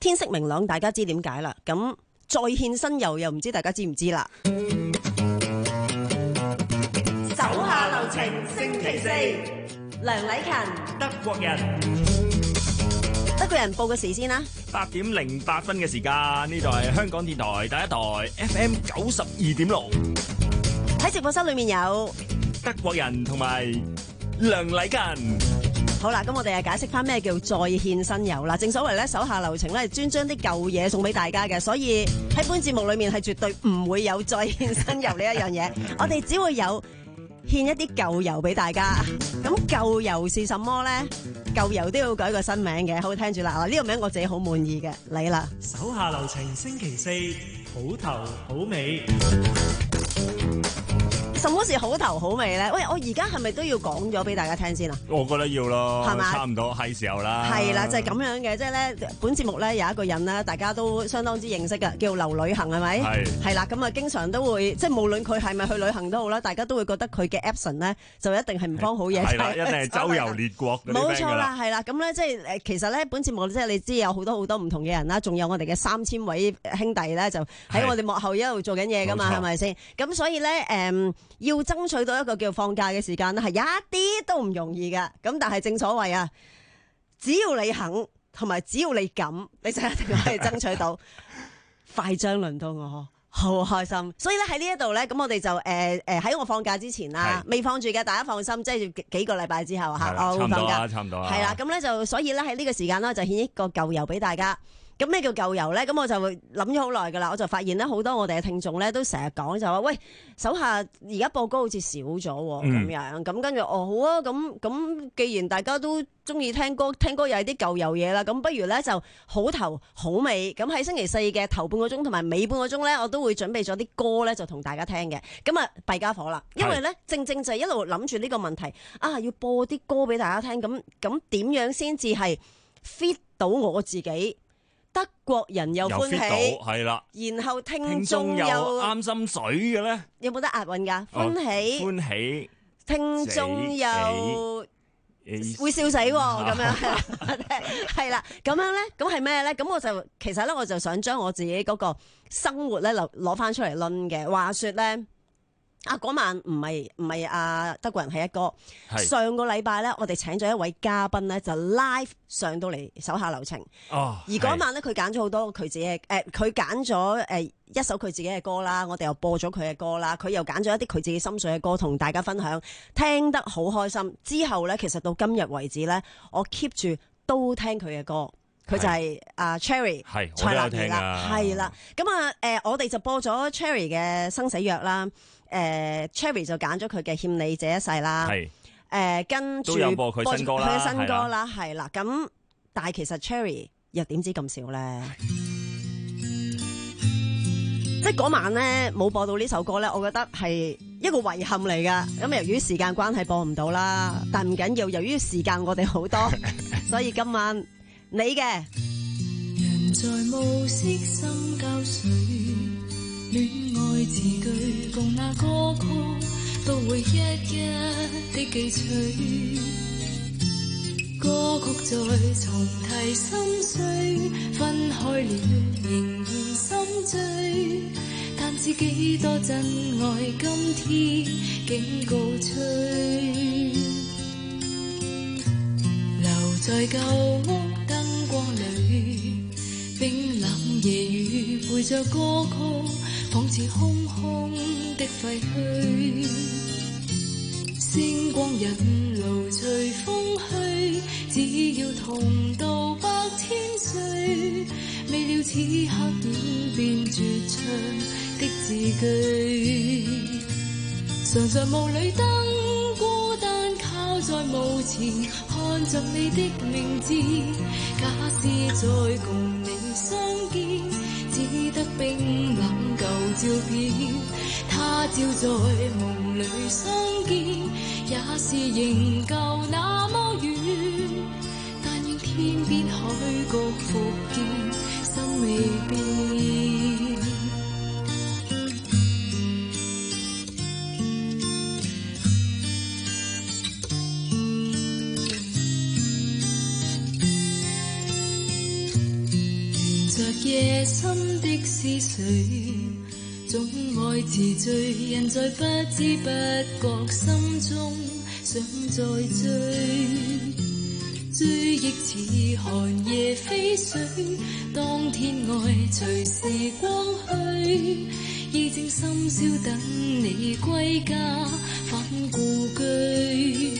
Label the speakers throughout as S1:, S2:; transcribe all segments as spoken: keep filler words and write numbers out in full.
S1: 天色明朗，大家知點解啦。咁再獻新油又唔知大家知唔知啦。
S2: 手下留情，星期四，
S1: 梁禮勤，
S3: 德國人，
S1: 德國人報個時先啦。
S3: 八點零八分嘅時間，呢度係香港電台第一台 F M 九十二點六。
S1: 喺直播室裏面有
S3: 德國人同埋梁禮勤。
S1: 好啦，咁我哋啊解釋翻咩叫再獻新油啦。正所謂咧，手下留情咧，專將啲舊嘢送俾大家嘅，所以喺本節目裏面係絕對唔會有再獻新油呢一樣嘢。我哋只會有獻一啲舊油俾大家。咁舊油是什麼咧？舊油都要改個新名嘅，好聽住啦。呢個名我自己好滿意嘅，嚟啦。
S4: 手下留情，星期四，好頭好尾。
S1: 什麼是好頭好尾咧？喂，我而家係咪都要講咗俾大家聽先啊？
S3: 我覺得要咯，
S1: 係嘛？
S3: 差唔多係時候啦。
S1: 係啦，就係、是、咁樣嘅，即係咧，本節目咧有一個人咧，大家都相當之認識嘅，叫劉旅行係咪？係係啦，咁啊，經常都會即係無論佢係咪去旅行都好啦，大家都會覺得佢嘅 absent 咧就一定係唔方好嘢。
S3: 係啦，一定係周遊列國嗰啲 friend 㗎啦。冇錯啦，
S1: 係啦，咁咧即係誒，其實咧本節目即係你知有好多好多唔同嘅人啦，仲有我哋嘅三千位兄弟咧，就喺我哋幕後一路做緊嘢㗎嘛，係咪先？咁所以咧誒、嗯，要爭取到一個叫放假嘅時間咧，係一啲都唔容易㗎。咁但係正所謂啊，只要你肯，同埋只要你敢，你就一定可以爭取到。快將輪到我，好開心。所以咧喺呢一度咧，咁我哋就誒誒喺我放假之前啦，未放住嘅，大家放心，即係幾個禮拜之後嚇，我會放假，
S3: 差唔多啦。
S1: 係啦，咁咧就所以咧喺呢個時間咧就獻一個舊油俾大家。咁咩叫舊油咧？咁我就諗咗好耐噶啦，我就發現咧好多我哋嘅聽眾咧都成日講就話，喂，手下而家播歌好似少咗咁、嗯、樣，咁跟住哦好啊，咁咁既然大家都中意聽歌，聽歌又係啲舊油嘢啦，咁不如咧就好頭好尾，咁喺星期四嘅頭半個鐘同埋尾半個鐘咧，我都會準備咗啲歌咧就同大家聽嘅。咁啊弊家伙啦，因為咧正正就係一路諗住呢個問題啊，要播啲歌俾大家聽，咁咁點樣先至係 fit 到我自己？德國人又歡喜，
S3: 係啦，
S1: 然後聽眾又
S3: 啱心水嘅咧，
S1: 有冇得押韻㗎？歡喜，
S3: 歡喜，
S1: 聽眾又會笑死喎，咁樣係啦，咁樣咧，咁係咩咧？咁我就其實咧，我就想將我自己嗰個生活咧，攞攞翻出嚟論嘅。話說咧。啊！嗰晚唔係唔係阿德國人係一哥，上個禮拜咧，我哋請咗一位嘉賓咧，就 live 上到嚟手下留情。哦，而嗰晚咧，佢揀咗好多佢自己嘅誒，佢揀咗誒一首佢自己嘅歌啦，我哋又播咗佢嘅歌啦，佢又揀咗一啲佢自己心水嘅歌同大家分享，聽得好開心。之後咧，其實到今日為止咧，我 keep 住都聽佢嘅歌。佢就係阿 Cherry 蔡立兒啦，係啦。咁啊誒，我哋就播咗 Cherry 嘅生死約啦。誒 Cherry 就揀咗佢嘅欠你這一世啦。係誒，跟住
S3: 播佢新歌啦，
S1: 佢嘅新歌啦，係啦。咁但係其實 Cherry 又點知咁少咧？即係嗰晚咧冇播到呢首歌咧，我覺得係一個遺憾嚟噶。咁由於時間關係播唔到啦，但唔緊要，由於時間我哋好多，所以今晚。你嘅人在暮色深交水，戀愛字句共那歌曲都會一一的記取，歌曲再重提心碎，分開了仍然心醉，但知幾多真愛今天竟告吹，留在舊屋光裏冰冷夜雨陪着歌曲，仿似空空的廢墟，星光引路隨風去，只要同渡百千歲，未料此刻演變絕唱的字句，常在霧裏燈孤單靠在墓前，看着你的名字，假使再共你相見，只得冰冷舊照片，他朝在夢裏相見，也是仍舊那麼遠，但願天邊海角復見，心未變。 着夜深的思緒，總愛遲醉，人在不知不覺心中想再追，追憶似寒夜飛水，當天愛隨時光去，已正深宵等你歸家返故居。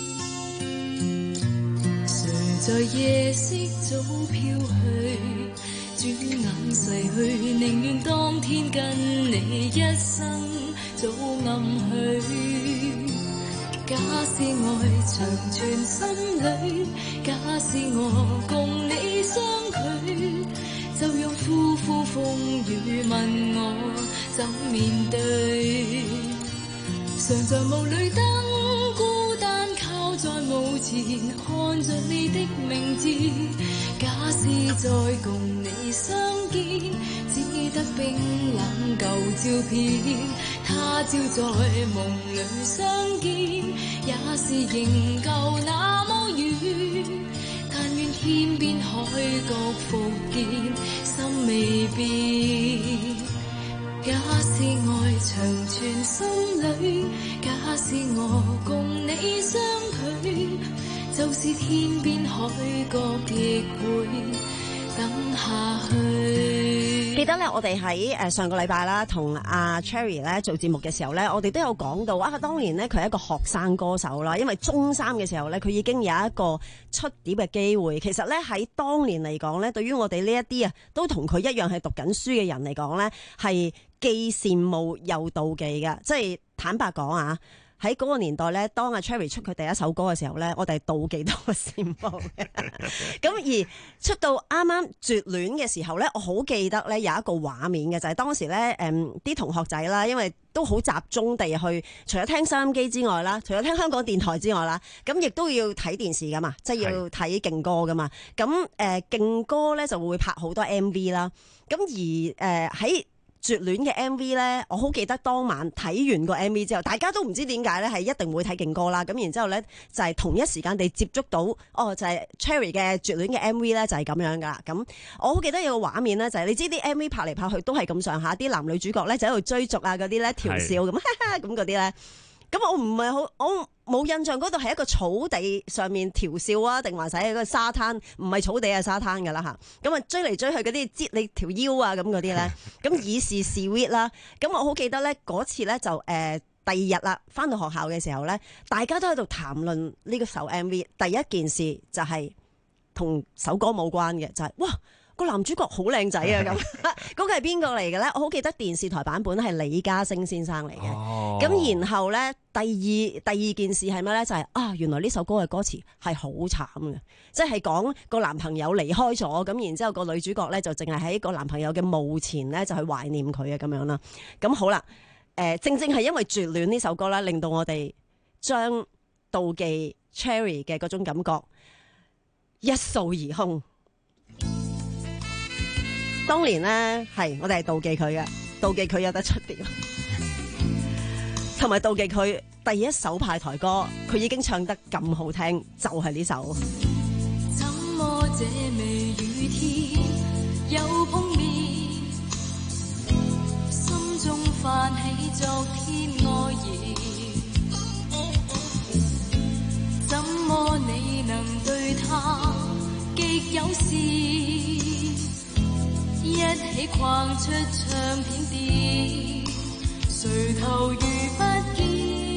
S1: 誰在夜色早飄去，轉眼逝去，寧願當天跟你一生早暗去。假使愛長存心裏，假使我共你相距，就讓呼呼風雨問我怎面對。常在霧裏燈孤單靠在墓前，看着你的名字。假使再共你相見，只得冰冷舊照片。他朝在夢裏相見，也是仍舊那麼遠。但願天邊海角復見，心未變。假使愛長存心裏，假使我共你相距，就是天邊海角亦會等下去。
S5: 記得咧，我哋喺誒上個禮拜啦，同阿 Cherry 咧做節目嘅時候咧，我哋都有講到啊。當年咧，佢係一個學生歌手啦，因為中三嘅時候咧，佢已經有一個出碟嘅機會。其實咧喺當年嚟講咧，對於我哋呢一啲啊，都同佢一樣係讀緊書嘅人嚟講咧，係既羨慕又妒忌嘅。即係坦白講啊。喺嗰個年代咧，當阿 Cherry 出佢第一首歌嘅時候咧，我哋係妒忌多過羨慕嘅。咁而出到啱啱絕戀嘅時候咧，我好記得咧有一個畫面嘅，就係、是、當時咧誒啲同學仔啦，因為都好集中地去，除咗聽收音機之外啦，除咗聽香港電台之外啦，咁亦都要睇電視噶嘛，即係要睇勁歌噶嘛。咁誒勁歌咧就會拍好多 M V 啦。咁而誒喺、呃絕戀嘅 M V 咧，我好記得當晚睇完個 M V 之後，大家都唔知點解咧，係一定會睇勁歌啦。咁然之後咧，就係、是、同一時間地接觸到，哦，就係、是、Cherry 嘅絕戀嘅 M V 咧，就係咁樣噶啦。咁我好記得有個畫面咧，就係、是、你知啲 M V 拍嚟拍去都係咁上下，啲男女主角咧就喺度追逐啊，嗰啲咧調笑咁，咁嗰啲咧。咁我唔係好，我冇印象嗰度係一個草地上面調笑啊，定還是喺個沙灘？唔係草地係沙灘噶啦吓。咁啊追嚟追去嗰啲擠你條腰啊咁嗰啲咧，咁以示 sweet 啦。咁我好記得咧嗰次咧就誒、呃、第二日啦，翻到學校嘅時候咧，大家都喺度談論呢個首 M V。第一件事就係同首歌冇關嘅，就係、是、哇。個男主角好靚仔啊！咁嗰個係邊個嚟嘅咧？我好記得電視台版本係李嘉升先生嚟嘅。咁、哦、然後咧，第二第二件事係咩咧？就係、是、啊，原來呢首歌嘅歌詞係好慘嘅，即係講個男朋友離開咗，咁然之後個女主角咧就淨係喺個男朋友嘅墓前咧就去懷念佢啊咁樣啦。咁好啦，誒、呃，正正係因為絕戀呢首歌啦，令到我哋將妒忌 Cherry 嘅嗰種感覺一掃而空。當年咧係我哋係妒忌佢嘅，妒忌佢有得出碟，同埋妒忌佢第一首派台歌，佢已經唱得咁好聽，就係、是、呢首。
S1: 怎麼這微雨天又碰面，心中泛起昨天愛意，怎麼你能對他極有事？一起逛出唱片店，垂頭如不見，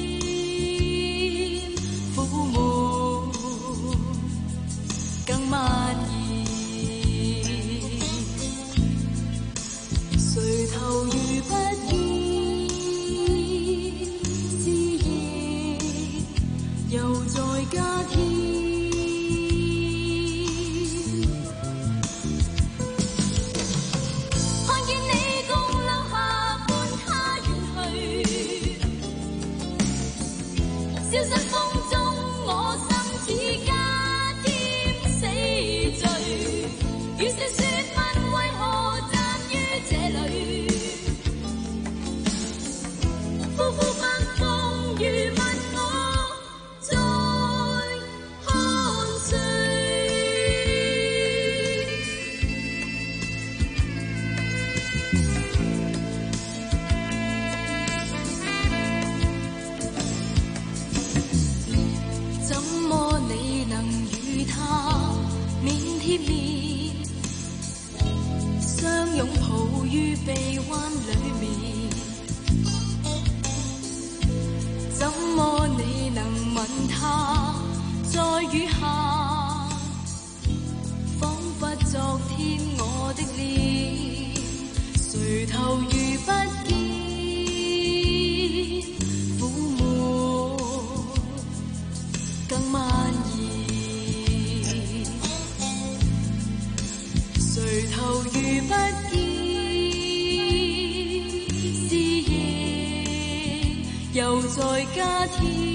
S1: 苦悶更蔓延，垂頭如不見，思念又再加添。 擁抱於臂彎裏面，怎麼你能問他在雨下，彷彿昨天我的臉，垂頭如不見，苦悶更蔓延，垂頭如不見，是夜又在加添。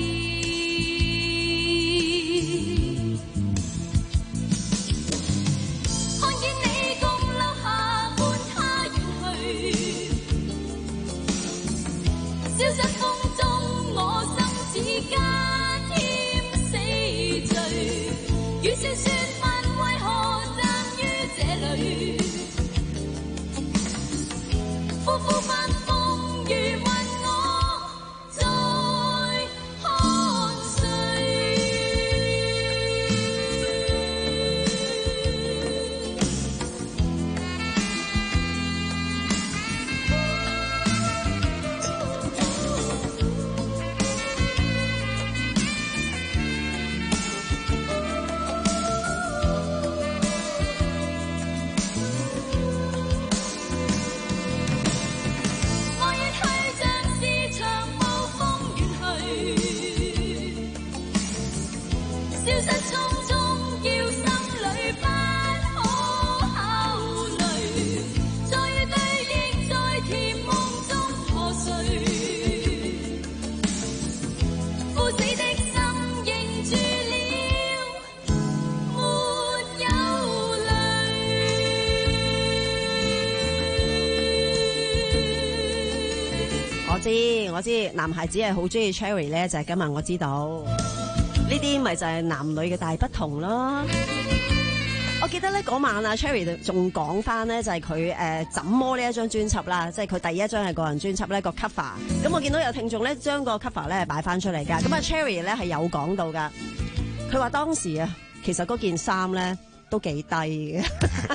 S5: 我知我知，男孩子係好中意 Cherry 咧，就係今日我知道呢啲咪就係男女嘅大不同咯。我記得咧嗰晚啊 ，Cherry 仲講翻咧就係佢誒怎麼呢一張專輯啦，即係佢第一張係個人專輯咧個 cover。咁我見到有聽眾咧將個 cover 咧擺翻出嚟噶，咁啊 Cherry 咧係有講到噶，佢話當時啊其實嗰件衫咧都幾低嘅。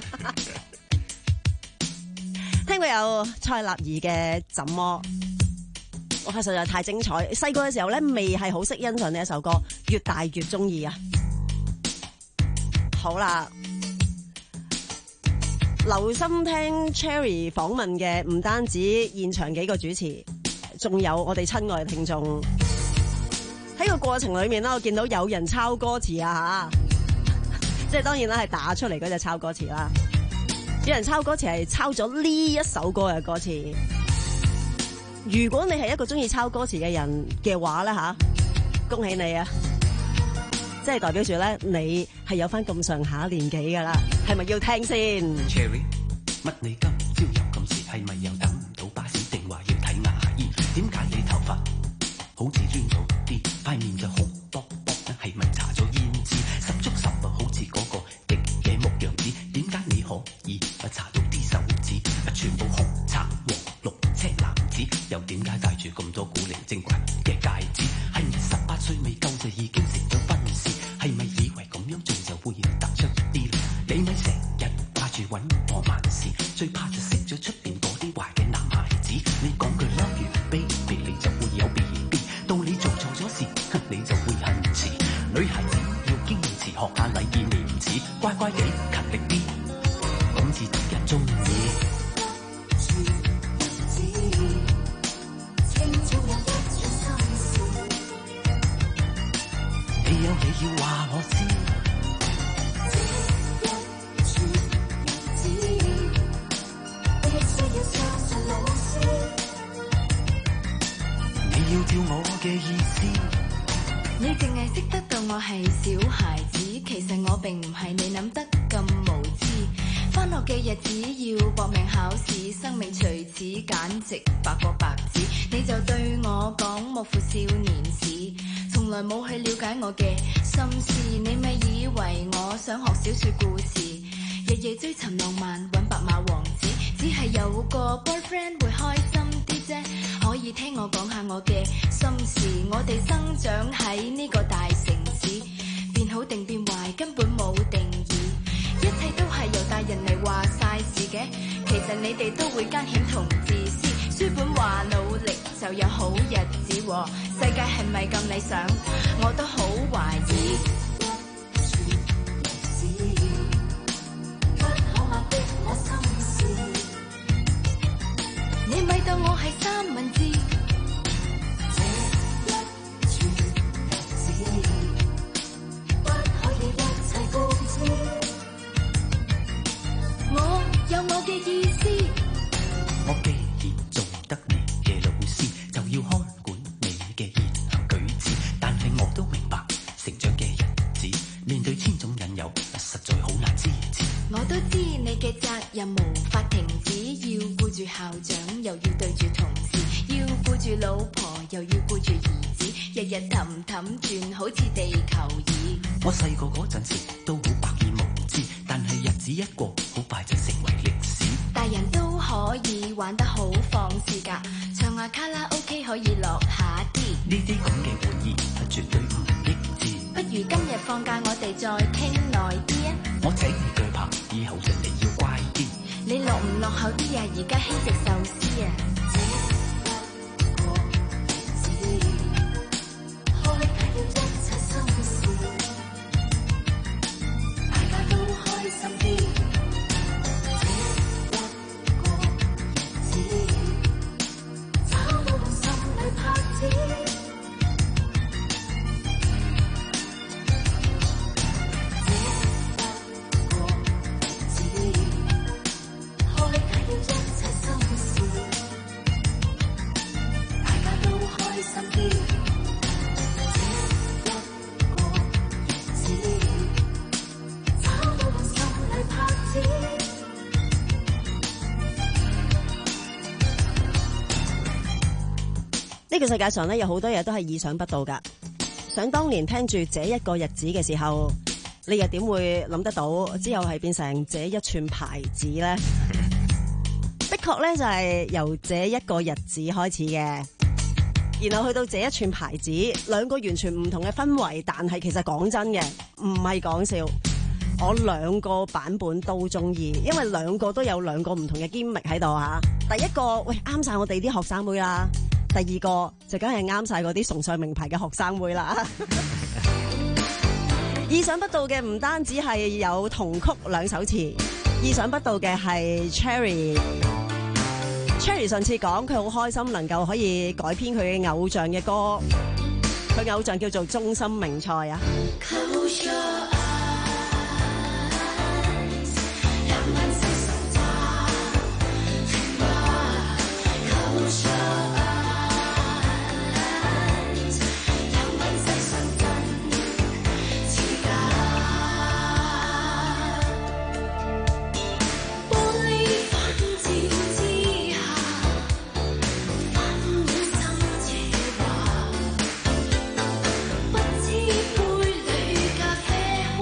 S5: 聽過有蔡立兒嘅怎麼？哇，實在太精彩！細個嘅時候咧，未係好識欣賞呢一首歌，越大越中意啊！好啦，留心聽 Cherry 訪問嘅唔單止現場幾個主持，仲有我哋親愛嘅聽眾。喺個過程裏面咧，我見到有人抄歌詞啊吓，即係當然啦，係打出嚟嗰隻抄歌詞啦。有人抄歌詞係抄咗呢一首歌嘅歌詞。如果你係一個中意抄歌詞嘅人嘅話咧吓，恭喜你啊！即係代表住咧，你係有翻咁上下年紀噶啦，係咪要聽先
S6: ？Cherry， 乜你今朝有咁遲？係咪又等唔到巴士？定話要睇牙醫？點解你頭髮好似攣咗啲，塊面就紅卜卜？係咪搽咗胭脂？十足十啊，好似嗰個極野牧羊子？點解你可以啊搽到啲手指啊全部紅橙黃綠青藍紫？又點解戴住咁多古靈精怪嘅戒指？係咪十八歲未夠就已經成咗婚事？係咪以為咁樣做就會突出啲？你咪成日掛住揾我萬事，最怕就識咗出邊嗰啲壞嘅男孩子。你講句 love you baby， 你就會有 B B， 到你做錯咗事，你就會恨遲。女孩子要堅持學下禮義廉恥，乖乖地勤力啲，咁至得人中意。你有嘢要話我知，你要照我嘅意思。
S1: 你淨係識得到我係小孩子，其實我並唔係你諗得咁無知。返學嘅日子要搏命考試，生命隨此簡直白過白紙。你就對我講莫負少年時，從來冇去了解我嘅心事。你咪以為我想學小說故事，日夜追尋浪漫揾白馬王子，只係有個 boyfriend 會開心啲啫。可以聽我講下我嘅心事，我哋生長喺呢個大城市，變好定變壞根本冇定義，一切都係由大人嚟話晒事嘅。其實實你哋都會艱險同自私。書本話努力就有好日子喎，世界係咪咁理想？我都好懷疑。你咪當我係三文治。我有我嘅意思。
S6: 我既然做得你嘅老師，就要看管你嘅言行舉止。但係我都明白，成長嘅日子面對千種引誘，實在好難支持。
S1: 我都知你嘅責任無法停止，要顧住校長，又要對住同事，要顧住老婆，又要顧住兒子，日日氹氹轉，好似地球儀。
S6: 我細個嗰陣時都好百厭無知，但係日子一過，好快就成為歷史。
S1: 大人都可以玩得好放肆㗎，唱下卡拉 OK 可以落下啲。
S6: 呢啲咁嘅玩意係絕對唔益智。
S1: 不如今日放假我哋再傾耐啲啊！
S6: 我請你鋸扒，以後人哋要乖啲。
S1: 你落唔落後啲啊？而家興食壽司啊！
S5: 呢個世界上咧有好多嘢都係意想不到噶。想當年聽住這一個日子嘅時候，你又點會諗得到之後係變成這一串牌子呢？的確咧就係由這一個日子開始嘅，然後去到這一串牌子，兩個完全唔同嘅氛圍，但係其實講真嘅，唔係講笑，我兩個版本都中意，因為兩個都有兩個唔同嘅 gimmick喺度吓。第一個喂啱晒我哋啲學生妹啦。第二個就梗係啱晒嗰啲崇尚名牌嘅學生妹啦。意想不到嘅唔單止係有同曲兩首詞，意想不到嘅係 Cherry。Cherry 上次講佢好開心能夠可以改編佢嘅偶像嘅歌，佢偶像叫做中森明菜啊。
S1: 不知杯裏咖啡。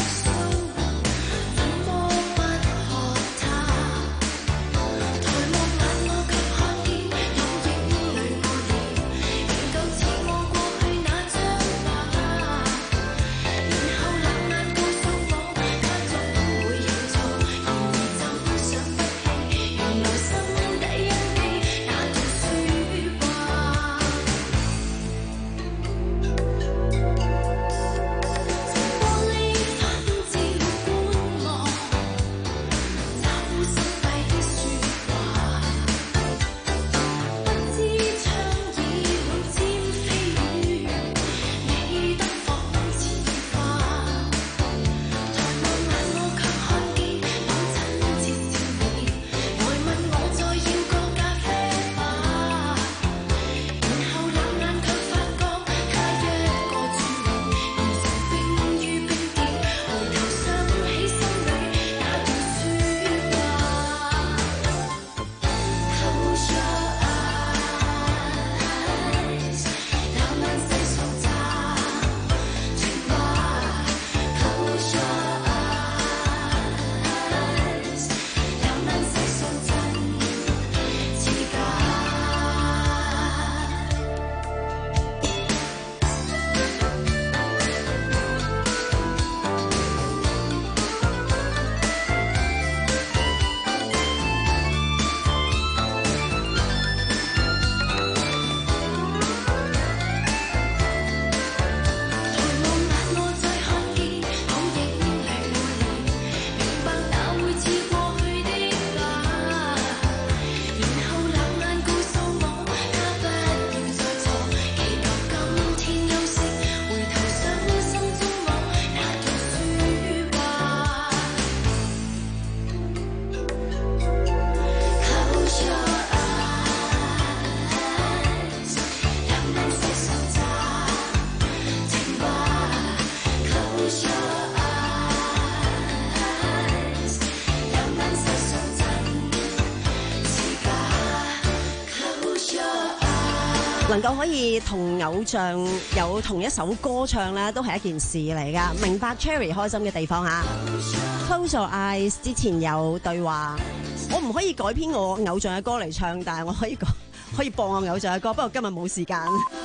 S5: 能夠可以同偶像有同一首歌唱咧，都係一件事嚟噶。明白 Cherry 開心嘅地方吓。Close your eyes 之前有對話，我唔可以改編我偶像嘅歌嚟唱，但係我可以講可以播我偶像嘅歌，不過今日冇時間。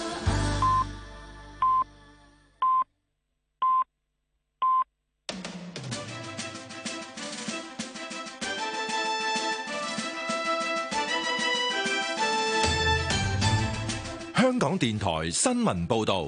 S7: 香港電台新聞報道，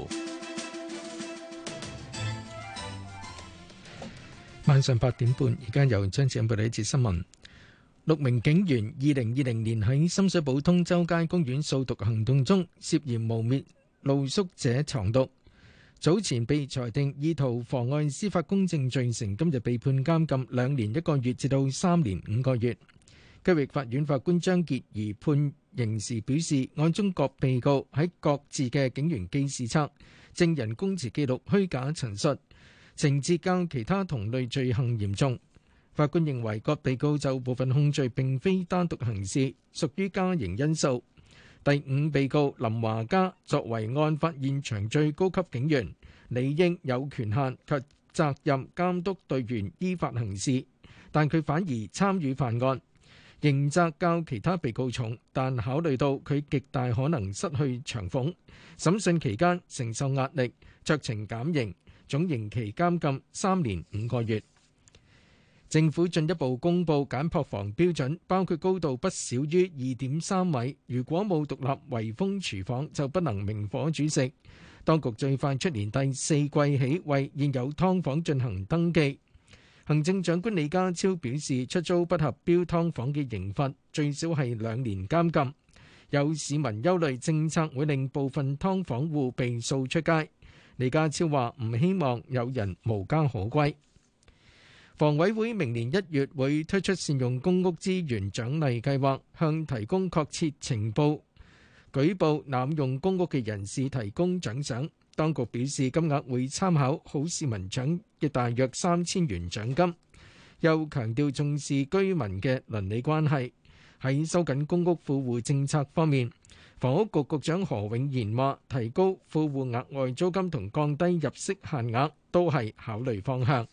S8: 晚上八點半，而家由張子欣報道一節新聞。六名警員二零二零年喺深水埗通州街公園掃毒行動中，涉嫌污蔑露宿者藏毒，早前被裁定意圖妨礙司法公正罪成，今日被判監禁兩年一個月至到三年五個月。區域法院法官張潔儀判刑時表示，案中各被告喺各自嘅警員記事冊、證人供詞記錄虛假陳述，情節較其他同類罪行嚴重。法官認為各被告就部分控罪並非單獨行事，屬於加刑因素。第五被告林華嘉作為案發現場最高級警員，理應有權限及責任監督隊員依法行事，但佢反而參與犯案。刑責較其他被告重，但考慮到佢極大可能失去長俸，審訊期間承受壓力，酌情減刑，總刑期監禁三年五個月。政府進一步公布簡樸房標準，包括高度不少於二點三米，如果冇獨立圍封廚房就不能明火煮食。當局最快出年第四季起為現有劏房進行登記。行政長官李家超表示，出租不合標劏房嘅刑罰最少係兩年監禁。有市民憂慮政策會令部分劏房戶被掃出街。李家超話唔希望有人無家可歸。房委會明年一月會推出善用公屋資源獎勵計劃，向提供確切情報、舉報濫用公屋嘅人士提供獎賞。當局表示金額會參考好市民獎嘅大約三千元獎金，又強調重視居民嘅鄰里關係。喺收緊公屋富戶政策方面，房屋局局長何永賢話，提高富戶額外租金同降低入息限額都係考慮方向。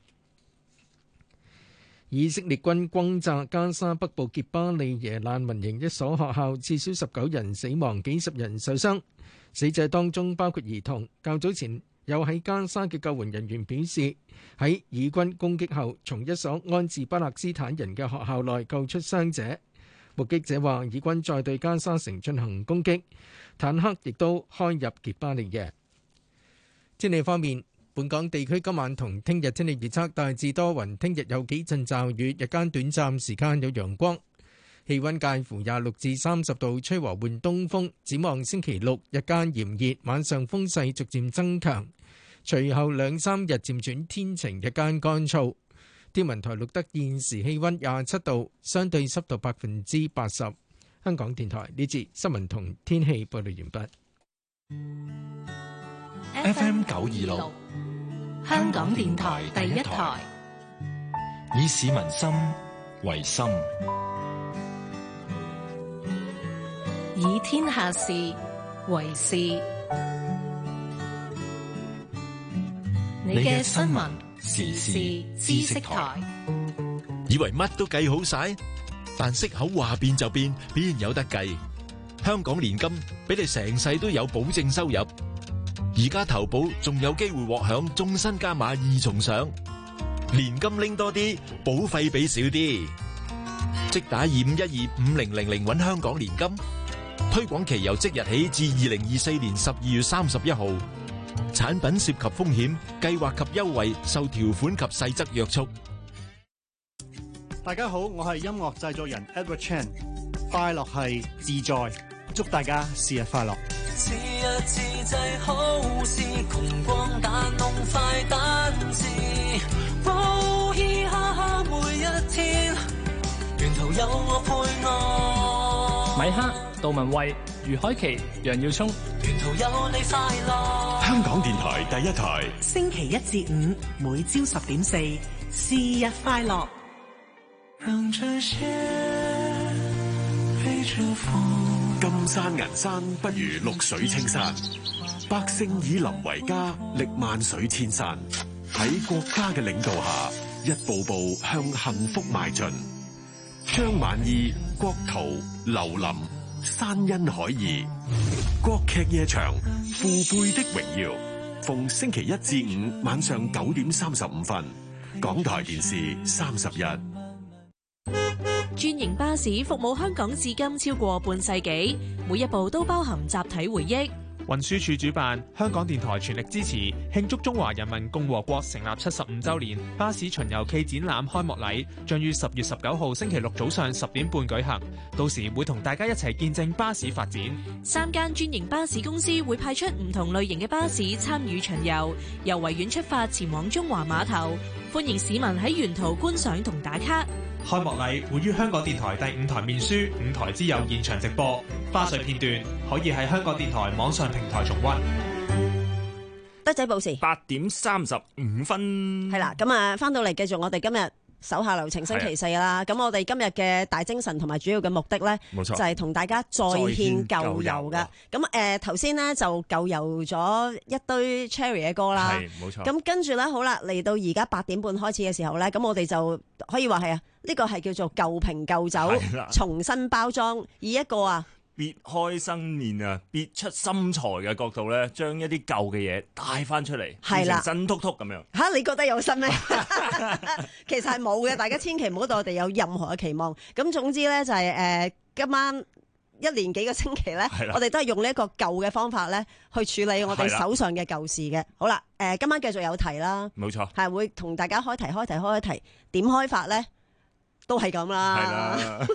S8: 以色列軍轟炸加沙北部傑巴利耶難民營一所學校，至少十九人死亡，幾十人受傷。死者當中包括兒童。較早前有喺加沙嘅救援人員表示，喺以軍攻擊後，從一所安置巴勒斯坦人嘅學校內救出傷者。目擊者話，以軍再對加沙城進行攻擊，坦克亦都開入傑巴利耶。天氣方面，本港地區今晚同聽日天氣預測大致多雲，聽日有幾陣驟雨，日間短暫時間有陽光。氣溫介乎廿六至三十度，吹和緩東風。展望星期六日間炎熱，晚上風勢逐漸增強。隨後兩三日漸轉天晴，日間乾燥。天文台錄得現時氣溫廿七度，相對濕度百分之八十。香港電台呢節新聞同天氣報道完畢。
S7: F M 九二六，
S2: 香港電台第一台，
S7: 以市民心為心，
S2: 以天下事為事。你嘅新聞時事知識台，
S9: 以為乜都計好晒，但息口話變就變，邊有得計？香港年金俾你成世都有保證收入，而家投保仲有機會獲享終身加碼二重賞，年金拎多啲，保費俾少啲。即打二五一二五零零零揾香港年金，推廣期由即日起至二零二四年十二月三十一號。產品涉及風險，計劃及優惠受條款及細則約束。
S4: 大家好，我係音樂製作人 Edward Chan。快樂係自在，祝大家節日快樂。
S10: 自日自製好事，窮光蛋弄快蛋治，呼嘻哈哈每一天，沿途有我陪我。
S11: 米克、杜文蔚、余海琪、楊耀聰，
S10: 沿途有你快樂。
S7: 香港電台第一台，
S12: 星期一至五每朝十點四，是日快樂。
S10: 讓這些
S13: 金山銀山不如綠水青山，百姓以林為家，歷萬水千山。喺國家嘅領導下，一步步向幸福邁進。張晚意、國圖、劉琳、山恩海義，國劇夜場《父輩的榮耀》，逢星期一至五晚上九點三十五分，港台電視三十一。
S2: 專營巴士服務香港至今超過半世紀，每一部都包含集體回憶。
S14: 運輸署主辦，香港電台全力支持，慶祝中華人民共和國成立七十五週年巴士巡遊暨展覽開幕禮，將於十月十九號星期六早上十點半舉行。到時會同大家一齊見證巴士發展。
S2: 三間專營巴士公司會派出唔同類型嘅巴士參與巡遊，由維園出發前往中華碼頭，歡迎市民喺沿途觀賞同打卡。
S14: 開幕禮會於香港電台第五台面書五台之友現場直播，花絮片段可以喺香港電台網上平台重溫。
S5: 德仔報時
S3: 八點三十五分，
S5: 係啦，咁啊翻到嚟繼續我哋今日手下留情星期四啦。咁我哋今日嘅大精神同埋主要嘅目的咧，冇錯，就係同大家再獻舊遊噶。咁誒頭先咧就舊遊咗一堆 Cherry 嘅歌啦，係冇錯。咁跟住咧好啦，嚟到而家八點半開始嘅時候咧，咁我哋就可以話係啊。呢個係叫做舊瓶舊酒重新包裝，以一個啊
S3: 別開生面啊，別出心裁嘅角度咧，將一啲舊嘅嘢帶翻出嚟，變成新突突咁樣。
S5: 嚇，你覺得有新咩？其實係冇嘅，大家千祈唔好對我哋有任何嘅期望。咁總之咧就係、是、誒、呃、今晚一連幾個星期咧，我哋都係用呢一個舊嘅方法咧去處理我哋手上嘅舊事嘅。好啦，誒、呃、今晚繼續有題啦，冇錯，係會同大家開題開題開題，點開法咧？都係咁啦，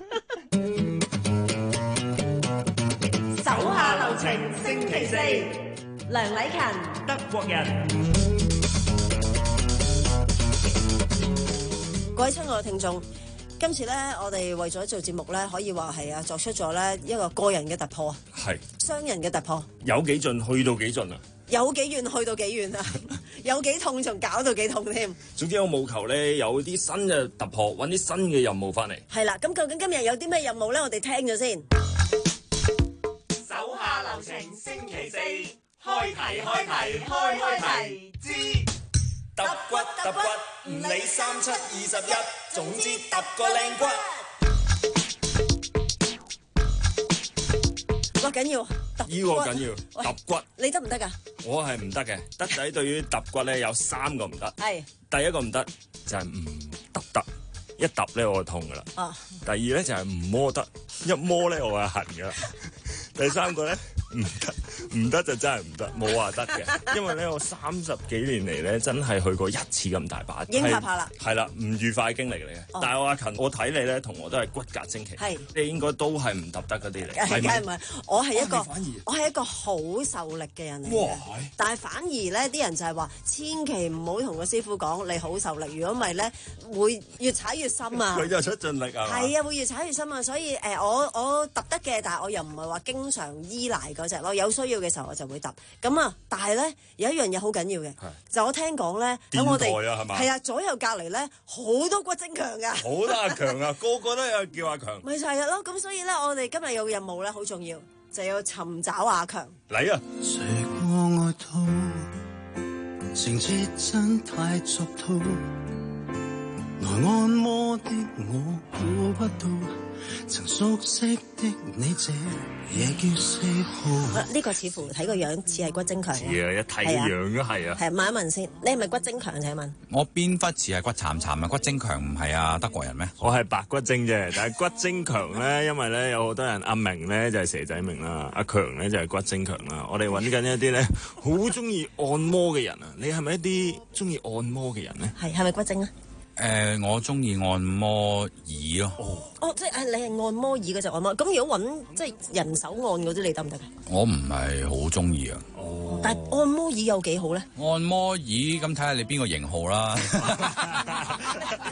S5: 手下留情，星期四，梁禮勤，德國人。各位親愛嘅聽眾，今次咧，我哋為咗做節目咧，可以話係啊，作出咗咧一個個人嘅突破啊，係雙人嘅突破，
S3: 有幾盡去到幾盡啊！
S5: 有幾遠去到幾遠啊！有幾痛仲搞到幾痛添。
S3: 總之我務求咧有啲新嘅突破，揾啲新嘅任務翻嚟。
S5: 係啦，咁究竟今日有啲咩任務咧？我哋聽咗先。手下留情，星期四開題開題開開題之揼骨揼骨，唔理三七二十一，總之揼個靚骨。哇！緊要。
S3: 呢個緊要揼骨，
S5: 你得唔得噶？
S3: 我係唔得嘅。德仔對於揼骨咧有三個唔得。係第一個唔得就係唔揼得，一揼咧我就痛噶啦。哦。第二咧就係唔摸得，一摸咧我係痕噶啦。第三個咧唔得，唔得就真係唔得，冇話得嘅。因為咧我三十幾年嚟咧真係去過一次咁大把。已經怕怕啦。係啦，唔愉快嘅經歷嚟嘅。哦、但係我阿勤，我睇你咧同我都係骨骼精奇。係。你應該都係唔揼得嗰啲嚟。係咪？唔係，我係一個，我係一個好受力嘅人嚟嘅。哇！但係反而咧啲人就係話，千祈唔好同個師傅講你好受力，如果唔係咧會越踩越深啊。佢就出盡力啊。係啊，會越踩越深啊，所以誒、呃，我我揼得嘅，但係我又唔係話經常依賴嗰隻咯，有需要嘅時候我就會揼。咁啊，但係咧有一樣嘢好緊要嘅，就我聽講咧喺我哋係啊左右隔離咧好多骨精強噶，好多阿強啊，個個都有叫阿強。咪就係咯，咁所以咧我哋今日有個任務咧好重要，就要尋找阿強。嚟啊！誰過愛到情節真太俗套，來按摩的我估不到，曾熟悉的你這夜叫四號。呢、這個似乎睇個樣似係骨精強。似啊，一睇個樣都係啊。係問一問先，你係咪骨精強？請問
S15: 我邊忽似係骨慘慘啊？骨精強唔係啊德國人咩？
S3: 我係白骨精啫，但係骨精強咧，因為咧有好多人阿明咧就係蛇仔明啦，阿強咧就係骨精強啦。我哋揾緊一啲咧好中意按摩嘅人啊！你係咪一啲中意按摩嘅人咧？係係咪骨精啊？
S15: 誒、呃，我中意按摩椅咯。哦，
S5: 哦，即係誒，你係按摩椅嗰隻按摩。咁如果揾即係人手按嗰啲，你得唔得嘅？
S15: 我唔係好中意啊。
S5: 哦。但係按摩椅有幾好咧？
S15: 按摩椅咁睇下你邊個型號啦。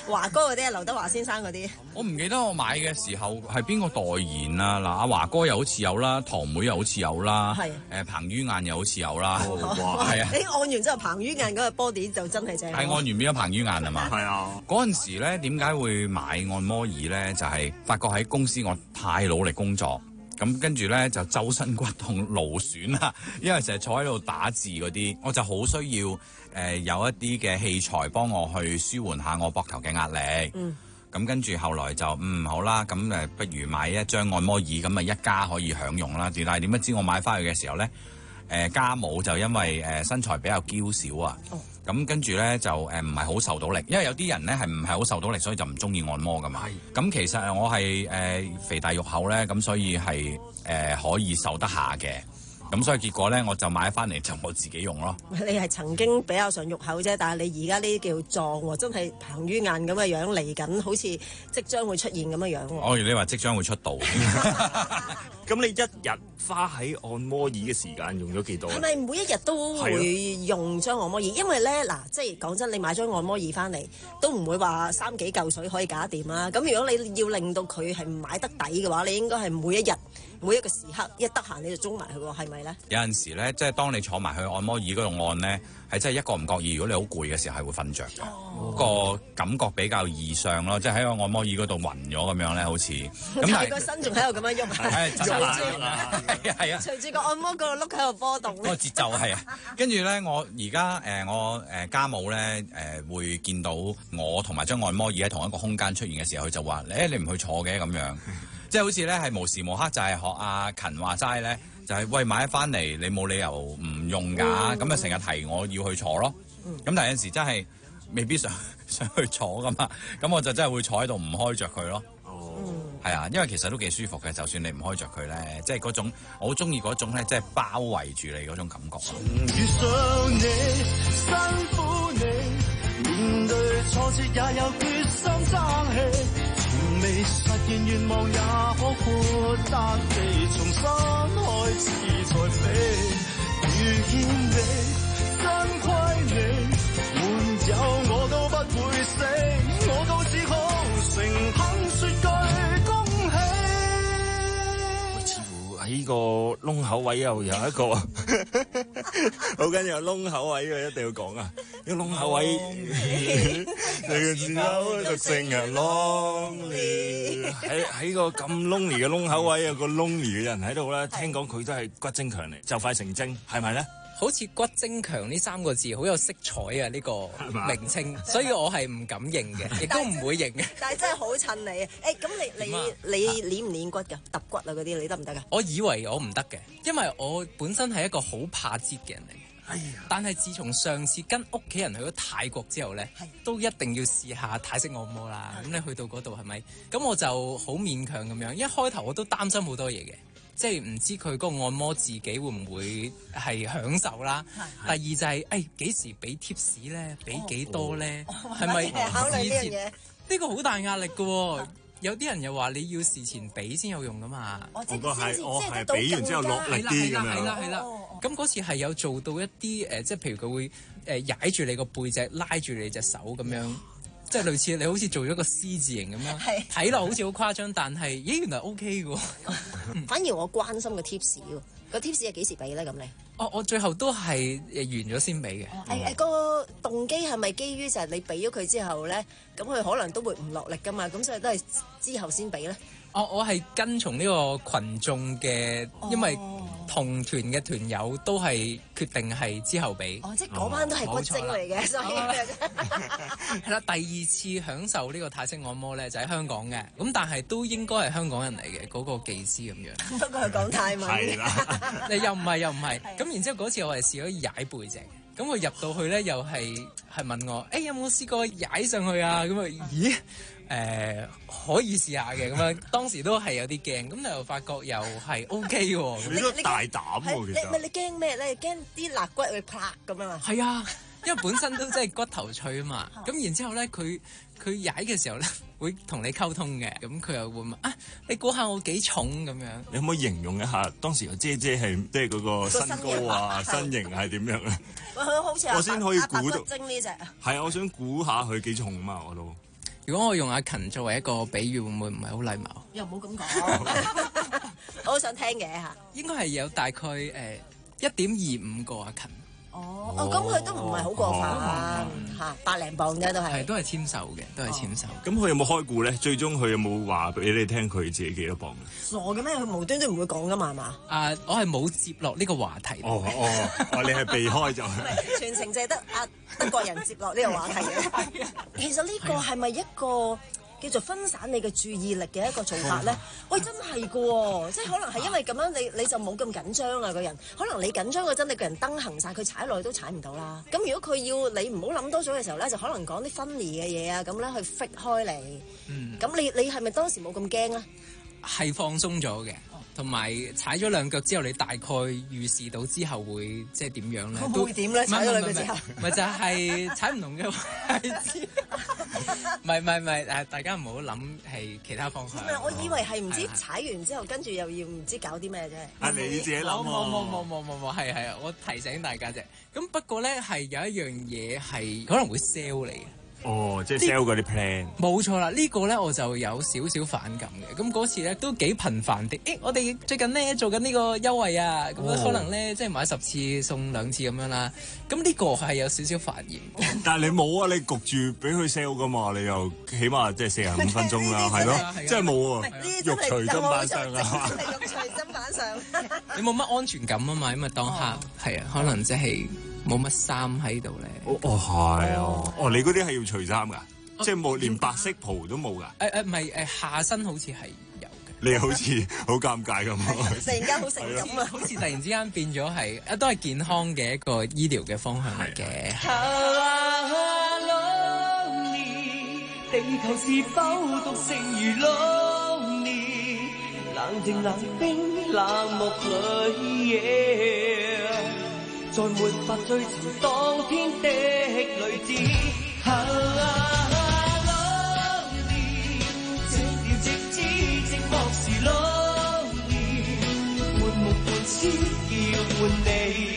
S5: 華哥嗰啲啊，劉德華先生嗰啲。
S15: 我唔記得我買嘅時候係邊個代言啦。嗱，阿華哥又好似有啦，堂妹又好似有啦，誒、呃、彭于晏又好似有啦。哇，係啊！
S5: 你按完之後，彭于晏嗰個 body 就真係正。係
S15: 按完變咗彭于晏係嘛？
S3: 係啊。
S15: 嗰陣時咧，點解會買按摩椅咧？就係、是、發覺喺公司我太努力工作。咁跟住咧就周身骨痛勞損啦，因為成日坐喺度打字嗰啲，我就好需要誒、呃、有一啲嘅器材幫我去舒緩下我膊頭嘅壓力。嗯。咁跟住後來就嗯好啦，咁誒不如買一張按摩椅，咁啊一家可以享用啦。但係點不知我買翻去嘅時候咧，誒、呃、家母就因為誒、呃、身材比較嬌小啊。哦。咁跟住咧就誒唔係好受到力，因為有啲人咧係唔係好受到力，所以就唔中意按摩噶嘛。咁其實我係誒、呃、肥大肉厚咧，咁所以係誒、呃、可以受得下嘅。咁所以結果咧，我就買翻嚟就我自己用咯。
S5: 你係曾經比較上肉厚啫，但係你而家呢啲叫壯喎，真係彭于晏咁嘅樣嚟緊，好似即將會出現咁嘅樣喎。
S15: 我以為你話即將會出道。
S3: 咁你一日花喺按摩椅嘅時間用咗幾多？
S5: 係咪每一日都會用張按摩椅？因為咧嗱，即係講真，你買張按摩椅翻嚟都唔會話三幾嚿水可以搞掂啦。咁如果你要令到佢係買得抵嘅話，你應該係每一日每一個時刻一得閒你就中埋佢喎，係咪咧？
S15: 有陣時咧，即係當你坐埋去按摩椅嗰度按咧，係真係一個唔覺意，如果你好攰嘅時候係會瞓着嘅，哦、個感覺比較異常咯，即係喺個按摩椅嗰度暈咗咁樣咧，好似咁但係個
S5: 身仲喺度咁樣喐，係
S15: 係係啊，
S5: 隨住個按摩個碌喺度波動，
S15: 個節奏係啊。跟住咧，我而家誒我誒家母咧誒、呃、會見到我同埋張按摩椅喺同一個空間出現嘅時候，佢就話：誒你唔去坐嘅咁樣。即係好似咧，係無時無刻就係學阿勤話齋咧，就係、是、喂買翻嚟，你冇理由唔用㗎，咁啊成日提我要去坐咯。咁、嗯、但係有陣時真係未必想想去坐㗎嘛，咁我就真係會坐喺度唔開着佢咯。哦，係啊，因為其實都幾舒服嘅，就算你唔開着佢咧，即係嗰種我好中意嗰種咧，即係包圍住你嗰種感覺。遇上你，辛苦你，面對挫折也有決心爭氣。未實現願望也可豁達地重新開始再飛，遇見你真虧你，沒有我都不會死，我都只好誠懇說句恭喜。
S3: 似乎喺個窿口位又有一個好緊要窿口位嘅，一定要講啊！呢個窿口位，你個字口就成日 lonely，喺喺個咁 lonely 嘅窿口位有個 lonely 嘅人喺度咧，聽講佢都係骨精強嚟，就快成精，係咪咧？
S16: 好似骨精強呢三個字好有色彩啊！呢、呢個名稱，所以我係唔敢認嘅，亦都唔會認嘅。
S5: 但係真係好襯你啊！誒，咁你你你練唔練骨㗎？揼骨啊嗰啲你得唔得㗎？
S16: 我以為我唔得嘅，因為我本身係一個好怕擠嘅人嚟嘅。哎呀！但係自從上次跟屋企人去咗泰國之後咧，都一定要試下泰式按摩啦。咁你去到嗰度係咪？咁我就好勉強咁樣。一開頭我都擔心好多嘢嘅。即係唔知佢嗰個按摩自己會唔會係享受啦？第二就係誒幾時俾 tips 咧？俾幾多咧？係咪
S5: 考慮呢樣嘢？
S16: 呢個好大壓力㗎喎。有啲人又話你要事前俾先有用㗎嘛。
S3: 我個係我係俾完之後落力啲咁樣。
S16: 係啦係啦。咁嗰次係有做到一啲誒，即係譬如佢會誒踩住你個背脊，拉住你隻手咁樣。即係類似你好似做咗個 C 字形咁樣，睇落好似好誇張，但係咦原來 O K 嘅喎。
S5: 反而我關心個 tips 喎，個 tips 係幾時俾咧？咁你？
S16: 哦，我最後都係誒完咗先俾嘅。
S5: 誒誒，個動機係咪基於就係你俾咗佢之後咧，咁佢可能都會唔落力㗎嘛？咁所以都係之後先俾咧。
S16: 我我係跟從呢個群眾嘅，因為同團嘅團友都係決定係之後俾。
S5: 哦，即係嗰班都係骨精嚟嘅，所以
S16: 係啦。第二次享受呢個泰式按摩咧，就喺香港嘅，咁但係都應該係香港人嚟嘅嗰個技師咁樣。
S5: 不過係講泰文。
S16: 係啦，你又唔係又唔係。咁然之後嗰次我係試咗踩背脊。咁我入到去咧，又係係問我，誒、欸、有冇試過踩上去啊？咁啊，咦？誒、呃、可以試下嘅，咁樣當時都係有啲驚，咁又發覺又係 O K 喎。
S3: 你都大膽喎，其實。
S5: 你咪你驚咩咧？驚啲肋骨會啪咁樣啊？
S16: 係啊，因為本身都真係骨頭脆啊嘛。咁然之後咧，佢佢踩嘅時候咧，會同你溝通嘅。咁佢又會問啊，你估下我幾重咁樣？
S3: 你可唔可以形容一下當時個姐姐係即係嗰個身高啊、身形係點樣咧？
S5: 佢好似
S3: 我先可以估到
S5: 精呢隻啊。
S3: 係啊，我想估下佢幾重啊嘛，我都。
S16: 如果我用阿勤作為一個比喻，會唔會唔係好禮貌？
S5: 又唔好咁講，我好想聽嘅嚇。
S16: 應該係有大概誒一點二五個阿勤。
S5: 哦，哦，咁佢都唔係好過分嚇，百零磅啫都係。
S16: 係都係纖瘦嘅，都係纖瘦。
S3: 咁佢有冇開估咧？最終佢有冇話俾你聽佢自己幾多磅？
S5: 傻嘅咩？佢無端端唔會講噶嘛，係嘛？
S16: 啊，我係冇接落呢個話題。
S3: 哦哦哦，你係避開就係。
S5: 全程淨係得阿德國人接落呢個話題嘅。其實呢個係咪一個叫做分散你嘅注意力嘅一個做法咧？喂，真係㗎喎，即係可能係因為咁樣你你就冇咁緊張啊個人。可能你緊張嗰陣，你個人燈行晒，佢踩落去都踩唔到啦。咁如果佢要你唔好諗多咗嘅時候咧，就可能講啲 funny 嘅嘢啊，咁咧去 fit 開你。嗯。咁你你係咪當時冇咁驚啊？
S16: 係放鬆咗嘅。同埋踩咗兩腳之後，你大概預示到之後會即係點樣咧？
S5: 會點咧？踩咗兩腳之後，
S16: 咪就係踩唔同嘅位置。唔係唔係唔係誒！大家唔好諗係其他方向。
S5: 我以為係唔知踩完之後，跟住又要唔知搞啲咩啫。
S3: 啊！你自己諗喎。
S16: 冇冇冇冇冇冇，係係，我提醒大家啫。咁不過咧，係有一樣嘢係可能會 sell 你嘅。
S3: 哦，即係 sell 嗰啲 plan。
S16: 冇錯啦，呢、這個咧我就有少少反感嘅。咁嗰次咧都幾頻繁地，誒、欸，我哋最近咧做緊呢個優惠啊，咁樣、哦、可能咧即係買十次送兩次咁樣啦。咁呢個係有少少煩厭。但係你冇啊，你焗住俾佢 sell 噶嘛，你又起碼即係四十五分鐘啦，係咯，即係冇啊，肉隨砧板上啊，
S5: 肉隨砧板上。
S16: 你冇乜安全感啊嘛，因為當刻係啊，可能即係。冇乜衫喺度咧。
S3: 哦哦係啊，哦你嗰啲係要除衫㗎，即係冇連白色袍都冇㗎。
S16: 誒誒唔係誒下身好似係有嘅。
S3: 你好似好尷尬咁，
S5: 突然間好性感啊，
S16: 好似突然之間變咗係啊，都係健康嘅一個醫療嘅方向嚟嘅。
S10: 地球是否獨剩如老年？冷靜冷冰冷漠裏。再沒法追尋當天的女子。Lonely， 這條直至寂寞時 Lonely， 半夢半思叫喚你，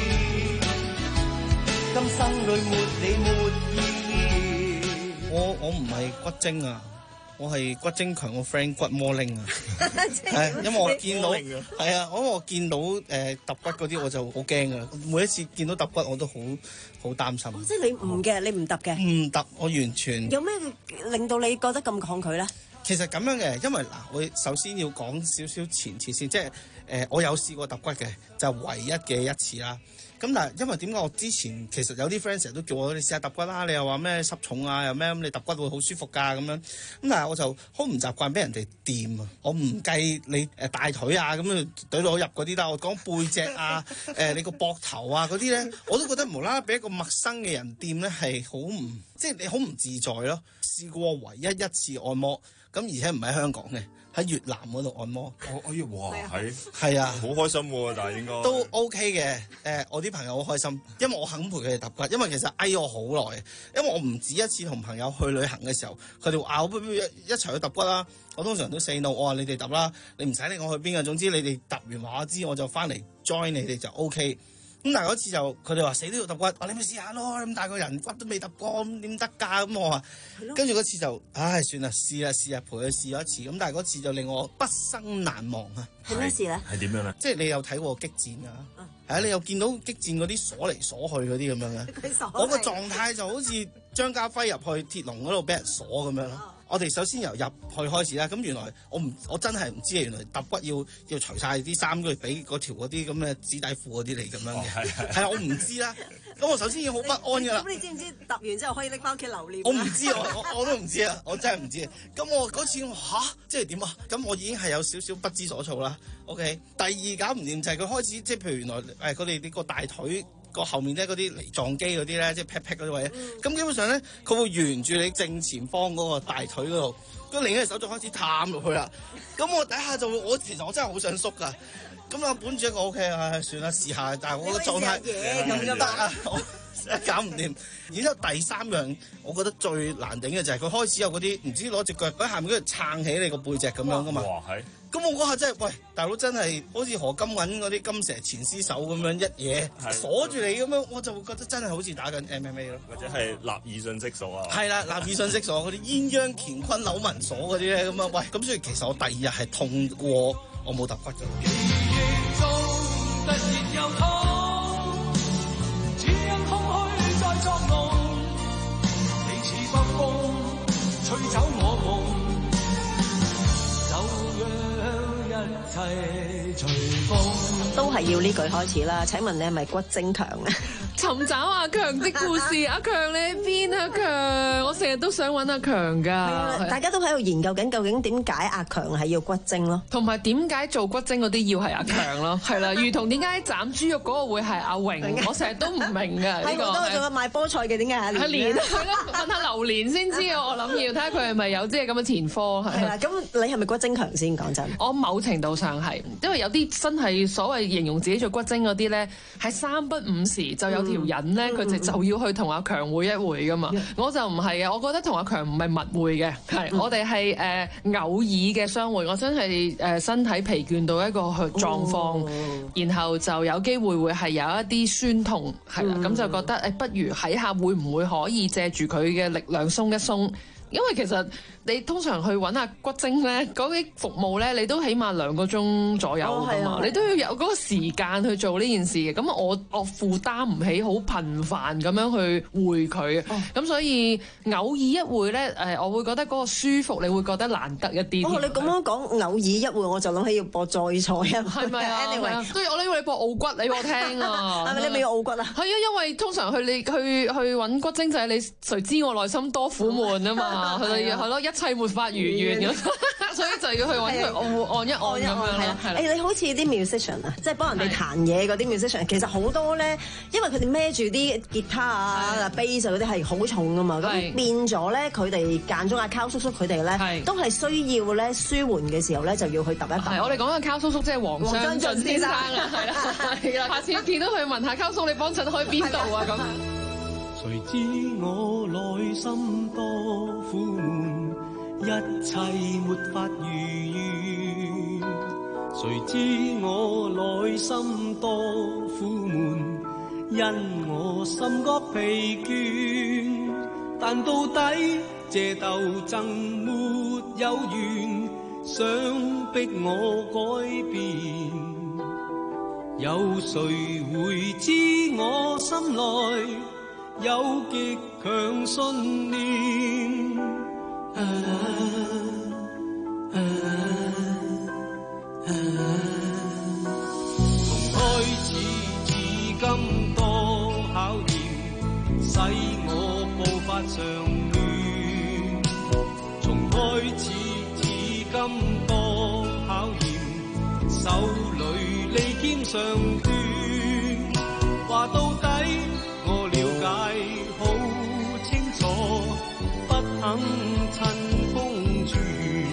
S10: 今生裏沒你沒意義。
S17: 我我唔係骨精啊。我係骨精強個 friend 骨魔靈啊，係因為我見到係啊，因為我見到誒揼骨嗰啲我就好驚啊，每一次見到揼骨我都好好擔心。
S5: 哦、即係你唔嘅，你唔揼嘅？
S17: 唔揼，我完全。
S5: 有咩令到你覺得咁抗拒咧？
S17: 其實咁樣嘅，因為嗱，我首先要講少少前設先，即係誒、呃，我有試過揼骨嘅，就係、唯一嘅一次啦。咁但係因為點解我之前其實有啲 friend 成日都叫我你試下揼骨啦，你又話咩濕重啊，又咩咁你揼骨會好舒服㗎咁樣，咁但係我就好唔習慣俾人哋掂啊，我唔計你誒大腿啊咁樣懟到我入嗰啲啦，我講背脊啊誒、呃、你個膊頭啊嗰啲咧，我都覺得無啦啦俾一個陌生嘅人掂咧係好唔即係你好唔自在咯。試過唯一一次按摩，咁而且唔喺香港嘅。喺越南嗰度按摩，
S3: 我哎呀哇，係
S17: 係啊，
S3: 好開心喎！但係應該
S17: 都 OK 嘅。誒、呃，我啲朋友好開心，因為我肯陪佢哋揼骨。因為其實嗌我好耐，因為我唔止一次同朋友去旅行嘅時候，佢哋話拗一一齊去揼骨啦。我通常都 say no，我話你哋揼啦，你唔使理我去邊嘅。總之你哋揼完話我知，我就翻嚟 join 你哋就 OK。咁但係嗰次就佢哋話死都要揼骨，話你咪試下咯，咁大個人骨都未揼過，咁點得㗎？咁我話，跟住嗰次就唉算啦，試啦試下陪佢試咗一次，咁但係嗰次就令我畢生難忘啊！
S5: 係咩事咧？
S3: 係點樣咧？
S17: 即係你有睇過激戰㗎？係啊，你有見到激戰嗰啲鎖嚟鎖去嗰啲咁樣嘅？我個狀態就好似張家輝入去鐵籠嗰度俾人鎖咁樣咯。我哋首先由入去開始啦，咁原來我唔我真係唔知啊，原來揼骨要要除晒啲衫，跟住俾嗰條嗰啲咁嘅紙底褲嗰啲嚟咁樣嘅，係係啊，我唔知啦。咁我首先已經好不安㗎啦。
S5: 咁你，你知唔知揼完之後可以拎翻屋企留念？
S17: 我唔知我我我都唔知啊，我真係唔知啊。咁我嗰次吓，即係點啊？咁我已經係有少少不知所措啦。OK，第二搞唔掂就係佢開始即係譬如原來誒佢哋呢個大腿。個後面咧嗰啲離撞肌嗰啲咧，即係 pat pat 嗰啲位，咁、嗯、基本上咧，佢會沿住你正前方嗰個大腿嗰度，咁另一隻手就開始探落去啦。咁我底下就會，我其實我真係好想縮噶。咁我本住一個 O K 啊，算啦，試下。但係我個狀態嘢咁樣得啊， 搞唔掂。然之後第三樣，我覺得最難頂嘅就係佢開始有嗰啲唔知攞隻腳喺下面嗰度撐起你個背脊咁樣噶嘛。
S3: 哇，係！
S17: 咁我嗰下真係，喂，大佬真係好似何金韻嗰啲金蛇纏絲手咁樣一嘢鎖住你咁樣，我就會覺得真係好似打緊 M M A 咯。
S3: 或者係立耳訊息鎖啊。係
S17: 啦，立耳訊息鎖嗰啲鴛鴦乾坤扭紋鎖嗰啲咧，咁啊，喂，咁所以其實我第二日係痛過我冇揼骨嘅。
S5: 都係要呢句開始啦。請問你係咪骨精強啊？
S18: 尋找阿強的故事，阿強你喺邊啊？強，我成日都想揾阿強㗎。
S5: 大家都喺度研究緊，究竟點解阿強係要骨精咯？
S18: 同埋點解做骨精嗰啲要係阿強咯？係啦，如同點解斬豬肉嗰個會係阿榮，我成日都唔明㗎。呢個
S5: 都係做個賣菠菜嘅，點解阿蓮？
S18: 係咯，問下榴蓮先知啊！我諗要睇下佢係咪有即係咁嘅前科。
S5: 係啦，咁你係咪骨精強先？講真，
S18: 我某程度上係，因為有啲真係所謂形容自己做骨精嗰啲咧，喺三不五時就有條人咧，佢哋就要去同阿強會一會噶嘛。我就唔係嘅，我覺得同阿強唔係密會嘅，係我哋係誒偶爾嘅相會。我真係誒身體疲倦到一個狀況，然後就有機會會係有一啲酸痛，係啦，咁就覺得誒，不如睇下會唔會可以借住佢嘅力量鬆一鬆。因為其實你通常去揾下骨精咧，嗰啲服務咧，你都起碼兩個鐘左右㗎嘛，哦、你都要有嗰個時間去做呢件事嘅。咁我我負擔唔起好頻繁咁樣去會佢，咁、哦、所以偶爾一會咧，誒，我會覺得嗰個舒服，你會覺得難得一啲。
S5: 哦，你咁樣講偶爾一會，我就諗起要播再賽啊，
S18: 係咪啊
S5: ？Anyway，
S18: 所以我呢要你播傲骨，你我聽啊，
S5: 係咪你咪要傲骨啊？
S18: 係啊，因為通常去你去去揾骨精就係你誰知我內心多苦悶啊嘛。係咯，係咯，一切沒法如願咁，所以就要去揾佢按按一按咁樣。係啦，係啦。誒，你好似啲 musician 啊，即係幫人哋彈嘢嗰啲 musician，其實好多咧，因為佢哋孭住啲吉他啊、bass 嗰啲係好重噶嘛，咁變咗咧，佢哋間中阿卡叔叔佢哋咧，都係需要咧舒緩嘅時候咧，就要去揼一揼。我哋講嘅卡叔叔即係黃雙進先生啊，係啦，係啦。下次見到佢問下卡叔，你幫襯開邊度啊咁。
S10: 誰知我內心多苦悶，一切沒法如願。誰知我內心多苦悶，因我心覺疲倦。但到底這鬥爭沒有完，想逼我改變。有誰會知我心內有極強信念，啊啊啊、從開始至今多考驗，使我步伐常亂。從開始至今多考驗，手裏利劍上斷。話到底我了解好清楚，不肯趁風轉。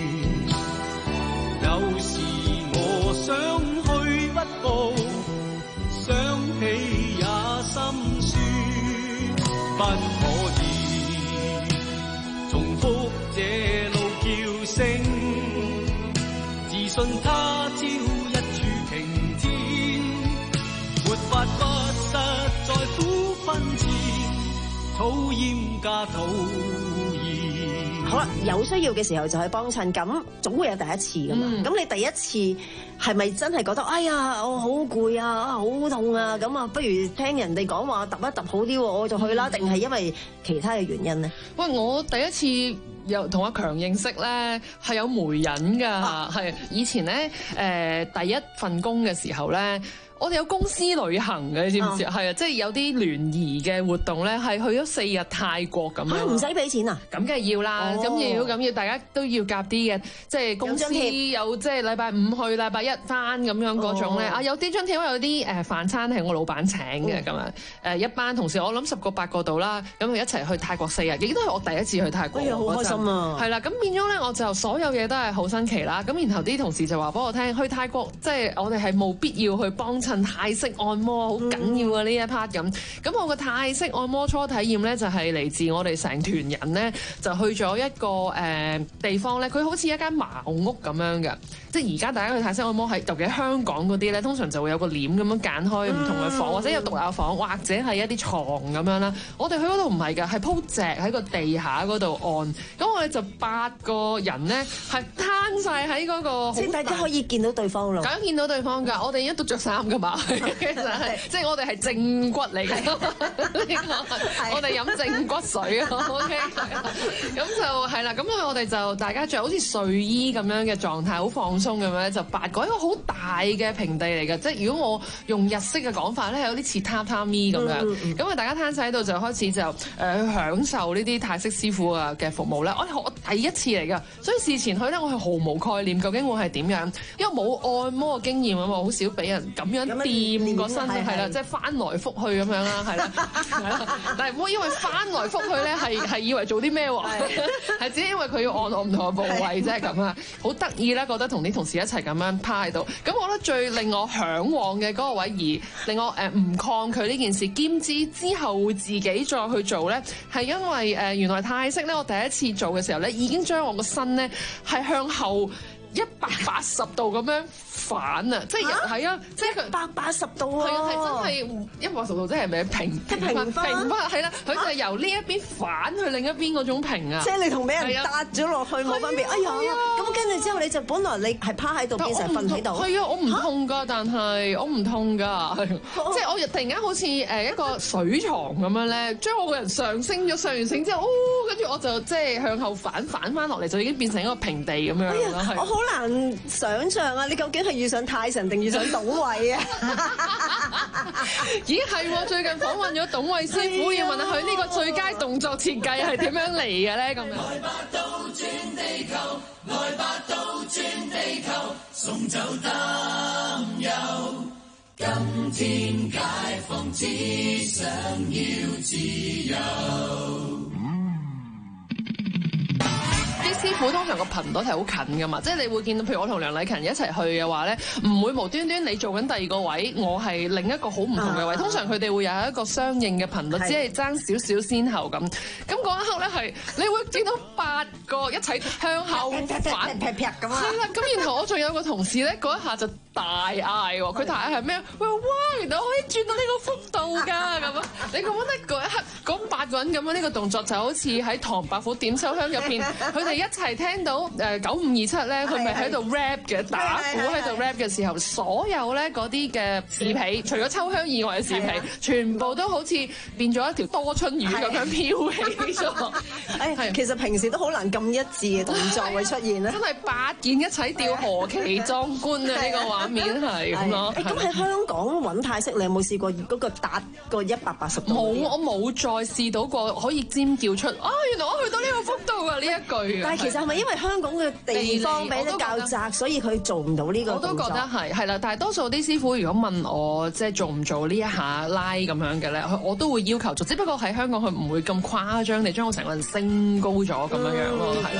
S10: 有時我想去不步，想起也心酸。不可以重複這路叫聲，自信他朝一柱擎天，沒法不實在苦困前，討厭加討厭。
S5: 好啦，有需要嘅時候就去幫襯，咁總會有第一次噶嘛。咁、嗯、你第一次係咪真係覺得哎呀我好攰啊，好痛啊，咁啊不如聽人哋講話揼一揼好啲，我就去啦？定、嗯、係因為其他嘅原因呢？
S18: 喂，我第一次又同阿強認識咧，係有媒人㗎，係、啊、以前咧誒、呃、第一份工嘅時候咧。我哋有公司旅行嘅，你知唔知？係啊，即係有啲聯誼嘅活動咧，係去咗四日泰國咁樣。唔使俾錢啊？咁梗係要啦，咁、哦、要咁要，大家都要夾啲嘅，即係公司有即係禮拜五去，禮拜一翻咁樣嗰種咧。啊，有啲張帖，有啲誒飯餐係我老闆請嘅咁樣。誒一班同事，我諗十個八個度啦，咁佢一齊去泰國四日，亦都係我第一次去泰國。哎呀，好開心啊！係啦，咁變咗咧，我就所有嘢都係好新奇啦。咁然後啲同事就話俾我聽，去泰國即係我哋係冇必要去幫襯泰式按摩好緊要啊呢一 part 咁。咁我個泰式按摩初體驗咧就係嚟自我哋成團人咧就去咗一個誒、呃、地方咧，佢好似一間茅屋咁樣嘅。即係而家大家去泰式按摩係，尤其香港嗰啲咧，通常就會有個簾咁樣間開唔同嘅房，或者有獨立房，或者係一啲床咁樣啦。我哋去嗰度唔係㗎，係鋪席喺個地下嗰度按。咁我哋就八個人咧係攤晒喺嗰個，
S5: 即係大家可以見到對方咯。
S18: 梗係見到對方㗎，我哋一都着衫㗎嘛，其實係即係我哋係正骨嚟嘅。我哋飲正骨水啊 ，OK。咁就係啦，咁我哋就大家着好似睡衣咁樣嘅狀態，好放鬆咁樣，就八個一個好大嘅平地嚟嘅。即係如果我用日式嘅講法咧，有啲似榻榻米咁樣。咁啊、嗯，嗯、大家攤晒喺度就開始就誒、呃、去享受呢啲泰式師傅啊嘅服務咧。我我第一次嚟㗎，所以事前去咧我係毫無概念究竟會係點樣，因為冇按摩嘅經驗啊嘛，好少俾人咁樣掂個身，係啦，即係翻來覆去咁樣啦，係啦，係啦。但係唔好因為翻來覆去咧係係以為做啲咩喎？係只係因為佢要按我唔同嘅部位啫咁啊，好得意啦，覺得同啲同事一齊咁樣趴喺度。咁我覺得最令我嚮往嘅嗰個位，而令我誒唔抗拒呢件事，兼之之後會自己再去做咧，係因為誒原來泰式咧，我第一次做嘅時候咧，已經將我個身咧係向後一百八十度咁樣反啊！即係係啊，即係一百八十度啊！係啊，係真係一百八十度，即係咪平平平翻？平翻係啦，佢就係由呢一邊反去另一邊嗰種平啊！
S5: 即係你同俾人搭咗落去冇分別。哎呀！咁跟住之後你就本來你係趴喺度變成瞓喺度。
S18: 係啊，我唔痛㗎，但係我唔痛㗎，即係我突然間好似誒一個水床咁樣咧，將我個人上升咗，上完升之後，哦，跟住我就即係向後反反翻落嚟，就已經變成一個平地咁樣啦。係。
S5: 好難想像啊！你究竟係遇上泰神定遇上董偉啊？
S18: 咦係喎！最近訪問咗董偉師傅，要問下佢呢個最佳動作設計係點樣嚟嘅咧？咁樣。來吧倒轉地球，來吧倒轉地球，送走擔憂。今天解放只想要自由。啲師傅通常個頻率係好近噶嘛，即係你會見到，譬如我同梁禮勤一齊去嘅話咧，唔會無端端你做緊第二個位，我係另一個好唔同嘅位。通常佢哋會有一個相應嘅頻率，只係爭少少先後咁。咁嗰一刻咧係，你會見到八個一齊向後反劈劈咁啊！係啦，咁然後我仲有個同事咧，嗰一下就大嗌喎，佢大嗌係咩啊？佢話哇，原來可以轉到呢個幅度㗎咁啊！你覺得嗰一刻嗰八個人咁樣呢個動作就好似喺唐伯虎點秋香入邊，佢哋一齊聽到誒九五二七咧，佢咪喺度 rap 嘅，打鼓喺度 rap 嘅時候，所有咧嗰啲嘅士皮，除咗秋香以外嘅士皮，全部都好似變咗一條多春魚咁樣飄起咗。
S5: 誒，其實平時都好難咁一致嘅動作會出現咧。真
S18: 係八件一齊吊，何其壯觀啊！呢個畫面係咁咯。
S5: 咁喺香港揾泰式，你有冇試過嗰個達個一百八十度？
S18: 冇，我冇再試到過可以尖叫出啊！原來我去到呢個幅度啊！呢一句。
S5: 但係其實係咪因為香港嘅地方比較較窄，所以佢做唔到呢個動作？
S18: 我都覺得係係啦，但係多數啲師傅如果問我即係做唔做呢一下拉咁樣嘅咧，我都會要求做。只不過喺香港佢唔會咁誇張，你將我成個人升高咗咁樣樣咯，係啦。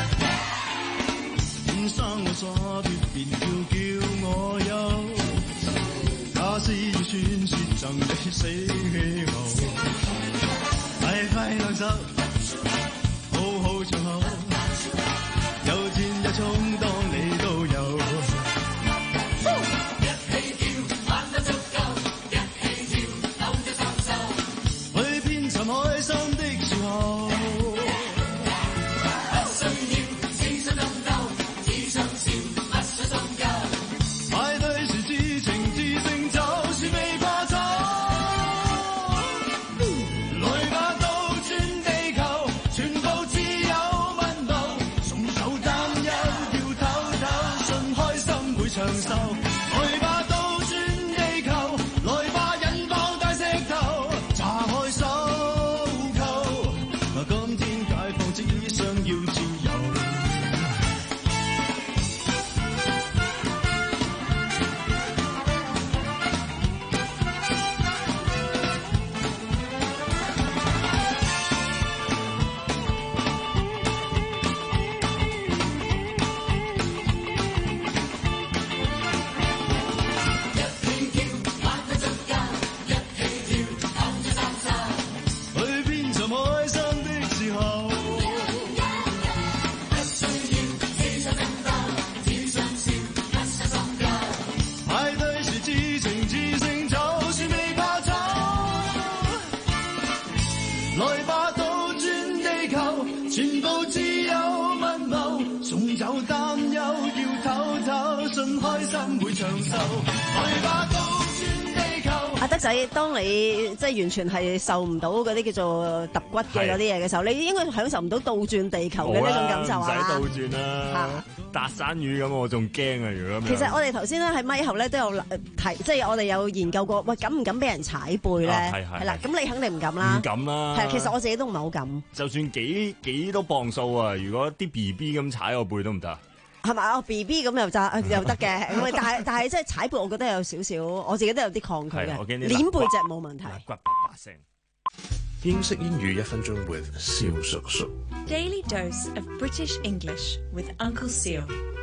S10: 有戰有衝，當你都有。一起跳，玩得足夠；一起跳，扭咗三手。去遍尋開心的時候，不需要只想爭鬥，只想笑，不想深究。派對時至情至性，就算未怕醜。來吧，倒轉地球，全部自由奔跑。長壽，來吧倒轉地球，來吧引爆大石頭，炸開手扣。今天解放只想要自由。 盡開心會長壽，來吧倒轉地球。
S5: 阿德仔，當你即係完全係受唔到嗰啲叫做揼骨嘅嗰啲嘢嘅時候，你應該享受唔到倒轉地球嘅呢種感受啊！
S3: 唔使倒轉啦，搭山魚咁我仲驚啊！如果咁樣，
S5: 其實我哋頭先咧喺咪後咧都有提，即係我哋有研究過，喂，敢唔敢俾人踩背咧？
S3: 係係
S5: 係啦，咁你肯定唔敢啦，
S3: 唔敢啦。
S5: 係，其實我自己都唔係好敢。
S3: 就算幾幾多磅數啊，如果啲 B B 咁踩我背都唔得。
S5: 係咪啊 ？B B 咁又就又得嘅，咁但係但係即係踩背，我覺得有少少，我自己都有啲抗拒嘅。攣背脊冇問題。
S3: 骨啪啪聲。
S19: 英式英語一分鐘 with 蕭叔叔。
S20: Daily dose of British English with Uncle Seal。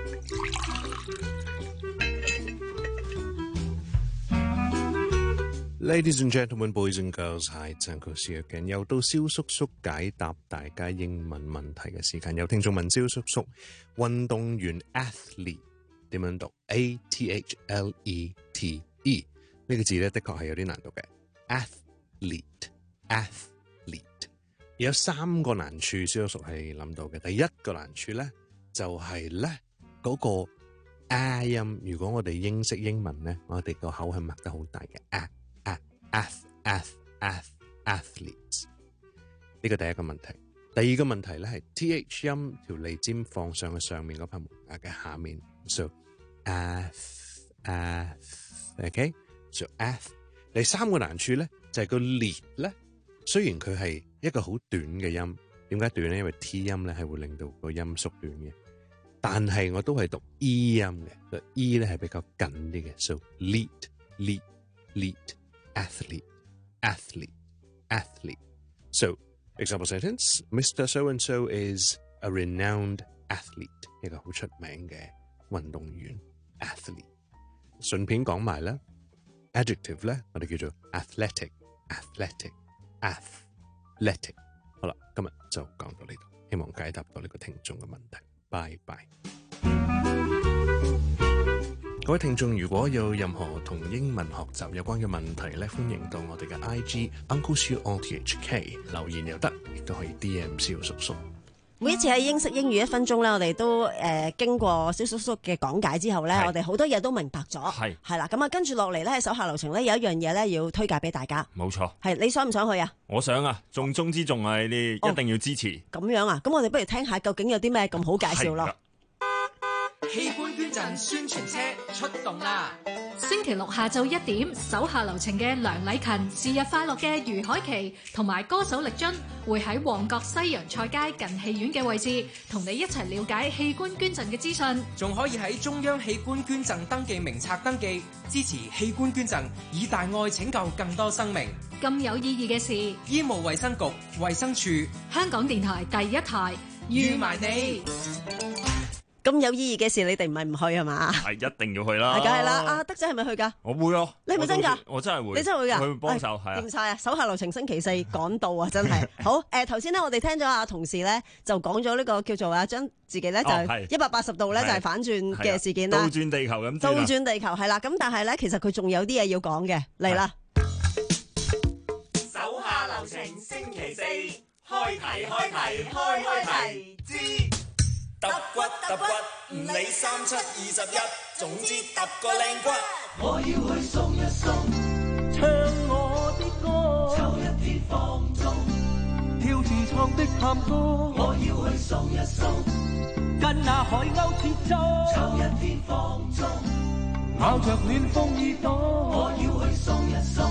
S19: Ladies and gentlemen, boys and girls, hi, it's Uncle Seal again。又到蕭叔叔解答大家英文問題嘅時間。有聽眾問蕭叔叔，運動員 athlete 點樣讀 ？A T H L E T E 呢個字咧，的確係有啲難讀嘅。athlete，athlete 有三個難處，蕭叔叔係諗到嘅。第一個難處咧，就係咧嗰個 A 音。如果我哋英式英文咧，我哋個口係擘得好大嘅 A。ath ath ath athletes 呢個第一個問題，第二個問題咧係 th 音條脷尖放上去上面嗰拍門牙嘅下面 ，so ath ath ok so ath。第三個難處咧就係、是、個列咧，雖然佢係一個好短嘅音，點解短咧？因為 t 音咧係會令到個音縮短嘅，但係我都係讀 e 音嘅，個 e 咧係比較緊啲嘅 ，so lead lead lead。Athlete, athlete, athlete. So, example sentence: Mister So and So is a renowned athlete. 一個好出名嘅運動員 athlete。順便講埋啦 ，adjective 咧，我哋叫做 athletic, athletic, athletic。好啦，今日就講到呢度，希望解答到呢個聽眾嘅問題。拜拜。各位聽眾，如果有任何同英文學習有關嘅問題咧，歡迎到我哋嘅 I G Uncle Siu on T H K 留言又得，亦都可以 D M 蕭叔叔。
S5: 每一次喺英式英語一分鐘咧，我哋都誒、呃、經過蕭叔叔嘅講解之後咧，我哋好多嘢都明白咗。係係啦，咁啊跟住落嚟咧，喺手下留情咧有一樣嘢咧要推介俾大家。
S3: 冇錯。係
S5: 你想唔想去啊？
S3: 我想啊，重中之重啊，你哋一定要支持。咁、
S5: 哦、樣啊？咁我哋不如聽下究竟有啲咩咁好介紹咯。
S21: 器官捐贈宣傳車出動啦！
S22: 星期六下晝一點，手下留情嘅梁禮勤、是日快樂嘅余凱琪同埋歌手力臻會喺旺角西洋菜街近戲院嘅位置，同你一齊了解器官捐贈嘅資訊。仲可以喺中央器官捐贈登記名冊登記，支持器官捐贈，以大愛拯救更多生命。咁有意義嘅事，醫務衛生局、衛生署、香港電台第一台預埋你。
S5: 咁有意義嘅事，你哋唔係唔去係嘛？係
S3: 一定要去啦！
S5: 梗係啦！阿德仔係咪去㗎？
S3: 我會啊！
S5: 你係咪真㗎？
S3: 我真係會，
S5: 你真係會㗎？
S3: 去幫手係啊！
S5: 掂晒啊！手下留情星期四趕到啊！真係好誒！頭先咧，我哋聽咗阿同事咧就講咗呢個叫做啊，將自己咧就一百八十度咧就係反轉嘅事件啦，
S3: 倒轉地球咁。
S5: 倒轉地球係啦，咁但係咧其實佢仲有啲嘢要講嘅，嚟啦！
S21: 手下留情星期四開題開題開開題知。揼骨揼骨，唔理三七二十一，總之揼個靚骨。我要去鬆一鬆，唱我的歌，抽一天放縱，跳自創的探戈。我要去鬆一鬆，跟那海鷗切磋，抽一天放縱，咬着暖風耳朵。我要去鬆一鬆。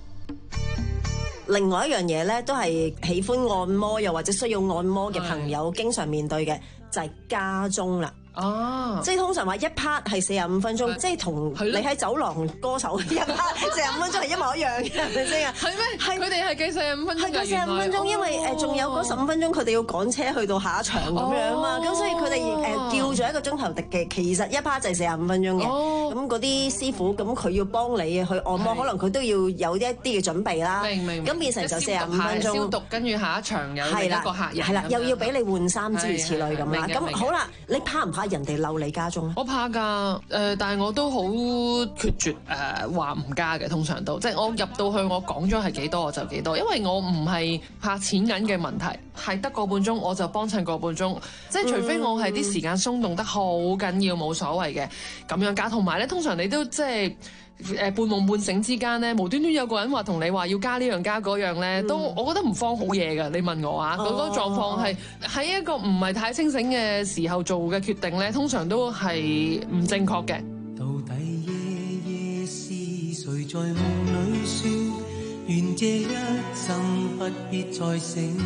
S5: 另外一樣嘢咧，都係喜歡按摩又或者需要按摩嘅朋友經常面對嘅。就係加鐘啦，哦，即係通常話一 part 係四十五分鐘，即係同你喺走廊歌手一 part 四十五分鐘係一模一樣嘅，係咪先啊？係咩？係佢哋係計四十五分鐘，係計四十五分鐘，因為誒仲有嗰十五分鐘佢哋要趕車去到下一場咁樣啊嘛，咁所以佢哋誒叫咗一個鐘頭的嘅，其實一 part 就係四十五分鐘嘅，咁嗰啲師傅咁佢要幫你去按摩，可能佢都要有一啲嘅準備啦，明明，咁變成就四十五分鐘，消毒跟住下一場有另一個客人，係啦，又要俾你換衫諸如此類咁啦，咁好啦，你怕唔怕人哋嬲你加鐘咧？
S18: 我怕㗎，誒、呃，但係我都好決絕誒話唔加嘅，通常都即係我入到去，我講咗係幾多我就幾多，因為我唔係怕錢銀嘅問題，係得個半鐘我就幫襯個半鐘，即係除非我係啲時間鬆動得好緊要，冇所謂嘅咁樣加。同埋咧，通常你都即係。誒半夢半醒之間咧，無端端有個人話同你話要加呢樣加嗰樣咧，嗯、都我覺得唔慌好嘢㗎。你問我啊，嗰、哦、個狀況係喺一個唔係太清醒嘅時候做嘅決定咧，通常都係唔正確嘅。
S10: 到底夜夜是誰在夢裏説，願這一生不必再醒，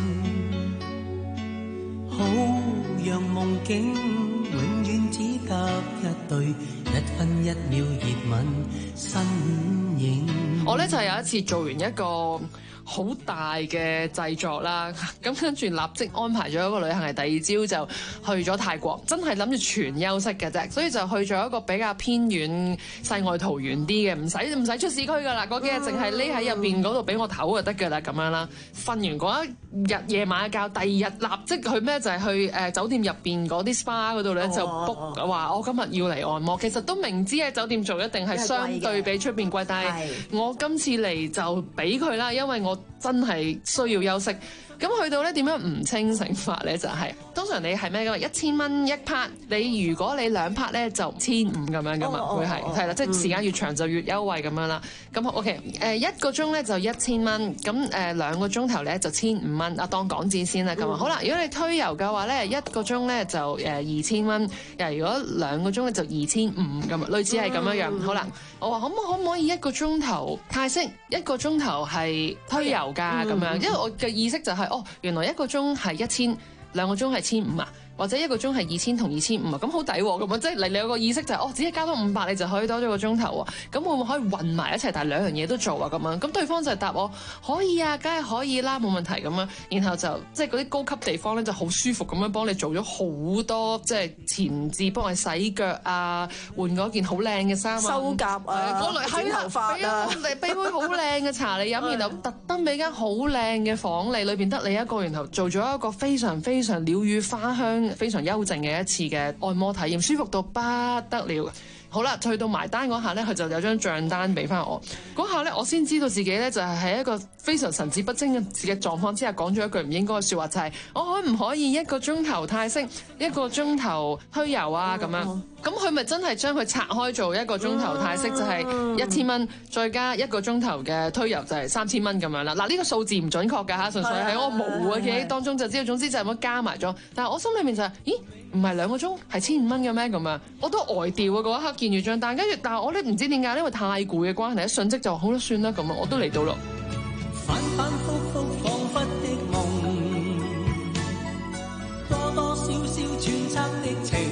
S10: 好讓夢境永遠只得一對，一分一秒熱吻身影。
S18: 我咧就係有一次做完一個好大嘅製作啦，咁跟住立即安排咗一個旅行，係第二朝就去咗泰國，真係諗住全休息嘅啫，所以就去咗一個比較偏遠世外桃源啲嘅，唔使唔使出市區噶啦，嗰幾日淨係匿喺入邊嗰度俾我唞就得噶啦，咁樣啦。瞓完嗰一日夜晚嘅覺，第二日立即去咩就係、是、去誒、呃、酒店入邊嗰啲 SPA 嗰度咧就 book 話我今日要嚟按摩，其實都明知喺酒店做一定係相對比出邊貴，但係我今次嚟就俾佢啦，因為我真係需要休息。咁去到咧點樣唔清醒法咧？就係、是、通常你係咩噶嘛？一千蚊一 part，你如果你兩 part 咧就千五咁樣噶嘛，會係係啦，即係時間越長就越優惠咁樣啦。咁 OK，誒、呃、一個鐘咧就一千蚊，咁誒兩個鐘頭咧就千五蚊。啊，當港紙先啦咁啊。好啦，如果你推油嘅話咧，一個鐘咧就誒二千蚊，誒如果兩個鐘咧就二千五咁啊，類似係咁樣樣。嗯、好啦，我話可唔可唔可以一個鐘頭泰式，一個鐘頭係推油㗎咁樣？因為我嘅意識就係、是。哦，原來一個鐘係一千，兩個鐘係千五啊，或者一個鐘係二千同二千五啊，咁好抵喎，咁啊，即係你你有個意識就係、是，哦，只係加多五百你就可以多咗個鐘頭喎，咁會唔會可以混埋一齊，但係兩樣嘢都做啊咁樣？咁對方就答我可以啊，梗係可以啦，冇問題咁樣，然後就即係嗰啲高級地方咧就好舒服咁樣幫你做咗好多，即係前置幫你洗腳啊，換嗰件好靚嘅衫啊，
S5: 修甲啊，
S18: 整頭髮啊，俾杯好靚嘅茶你飲，然後特登俾間好靚嘅房你，裏邊得你一個，然後做咗一個非常非常鳥語花香、非常幽靜嘅一次嘅按摩體驗，舒服到不得了。好啦，去到埋單嗰下咧，佢就有張帳單俾翻我。嗰下咧，我先知道自己咧就係喺一個非常神志不清嘅嘅狀況之下，講咗一句唔應該嘅説話，就係、是、我可唔可以一個鐘頭泰式，一個鐘頭推油啊咁樣。咁佢咪真係將佢拆開做一個鐘頭泰式就係一千蚊，再加一個鐘頭嘅推油就係三千蚊咁樣啦。嗱，呢個數字唔準確㗎嚇，純粹喺我模糊嘅記憶當中就知道。總之就係咁加埋咗。但係我心裏面就係、是，咦？唔係兩個鐘係千五蚊嘅咩咁樣？我都呆掉啊！嗰一刻見住張單，跟住但係我咧唔知點解，因為太攰嘅關係，一瞬即就好啦，算啦咁啊，我都嚟到咯。
S10: 反反覆覆彷彿的夢，多多少少揣測的情，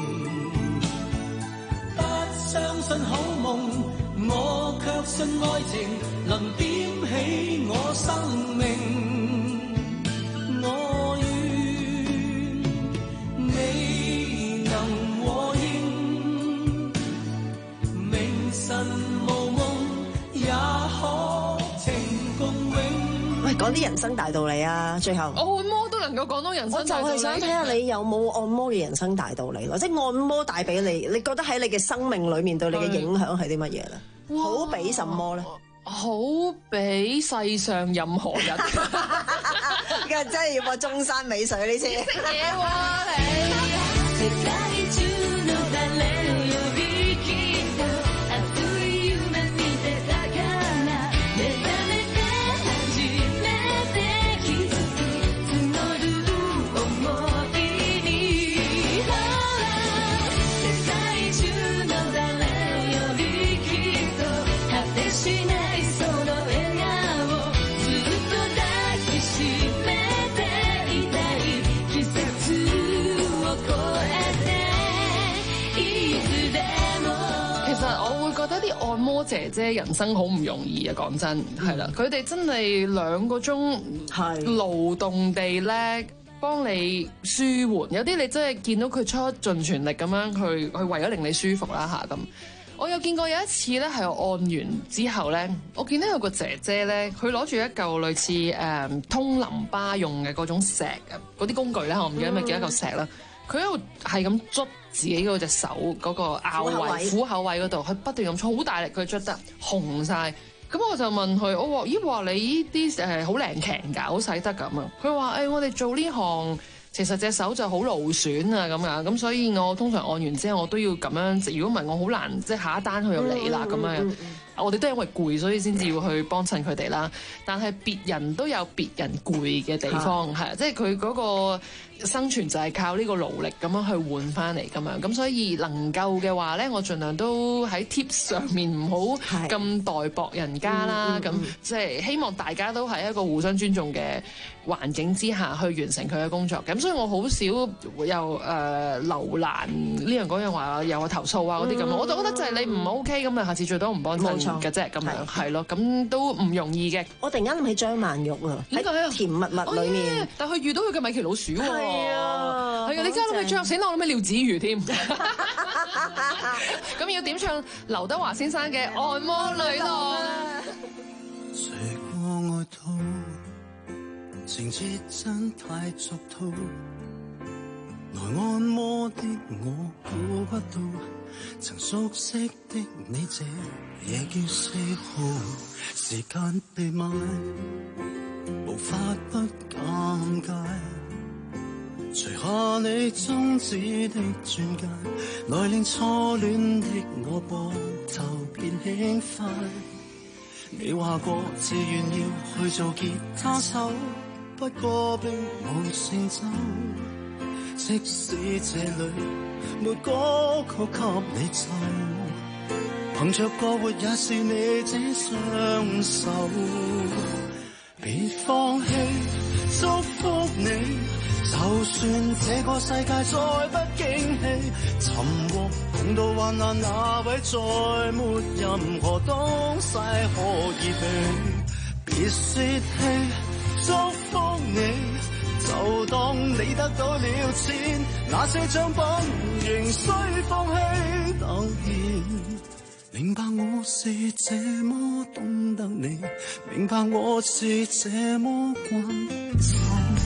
S10: 不相信好夢，我卻信愛情能點起我生命。我未能和應，明晨無夢也可情共永。
S5: 喂，講啲人生大道理啊！最後
S18: 我按摩都能夠講到人生大道理，
S5: 我就係想睇下你有冇按摩嘅人生大道理咯。即係按摩帶俾你，你覺得喺你嘅生命裏面對你嘅影響係啲乜嘢咧？好比什麼咧？
S18: 好比世上任何人。
S5: 而家真係要播中山美水呢次。識嘢喎你。
S18: 啲按摩姐姐人生好唔容易啊！講真係啦，佢哋真係兩個鐘勞動地咧幫你舒緩，有啲你真係見到佢出盡全力咁樣去去為咗令你舒服啦嚇咁。我有見過有一次咧係我按完之後咧，我見到有個姐姐咧，佢攞住一嚿類似誒、嗯、通淋巴用嘅嗰種石啊，嗰啲工具咧，我唔記得咪幾多嚿石啦。佢喺度係咁捽自己嗰隻手嗰個拗位、虎口位嗰度，佢不斷咁搓好大力，佢捽得紅晒。咁我就問佢，我話咦話你呢啲誒好靈強㗎，好使得咁啊？佢話誒我哋做呢行。其實隻手就好勞損啊咁樣，咁所以我通常按完之後我都要咁樣，如果唔係我好難即係下一單佢又嚟啦咁樣。嗯嗯嗯我哋都係因為攰，所以先至要去幫襯佢哋啦。但係別人都有別人攰嘅地方，係即係佢嗰個生存就係靠呢個勞力咁樣去換翻嚟咁樣。咁所以能夠嘅話咧，我盡量都喺 tips 上面唔好咁代薄人家啦。咁即係希望大家都係一個互相尊重嘅環境之下去完成佢嘅工作。咁所以我好少又誒留難呢樣嗰樣話又話投訴啊嗰啲咁。我就覺得就係你唔 OK 咁啊，下次最多唔幫襯嘅啫，咁樣係咯，咁都唔容易嘅。
S5: 我突然間諗起張曼玉啊，喺甜蜜蜜裏面，
S18: 哦、但佢遇到佢嘅米奇老鼠喎，係啊，係啊，你家諗起張，死啦！我諗起廖子妤添。咁要點唱劉德華先生嘅《按摩女郎》啊？
S10: 誰過愛到情節真太俗套，來按摩的我估不到，曾熟悉的你這也叫嗜好，時間被買，無法不尷尬。除下你中指的鑽戒，來令初戀的我膊頭變輕快。你話過自願要去做吉他手，不過並無成就。即使這裏沒歌曲給你奏，憑着過活也是你這雙手。別放棄，祝福你。就算這個世界再不驚喜，尋獲共度患難那位再沒任何東西可以比。別泄氣，祝福你，就當你得到了錢，那些獎品仍需放棄。當然明白我是這麼懂得你，明白我是這麼關心。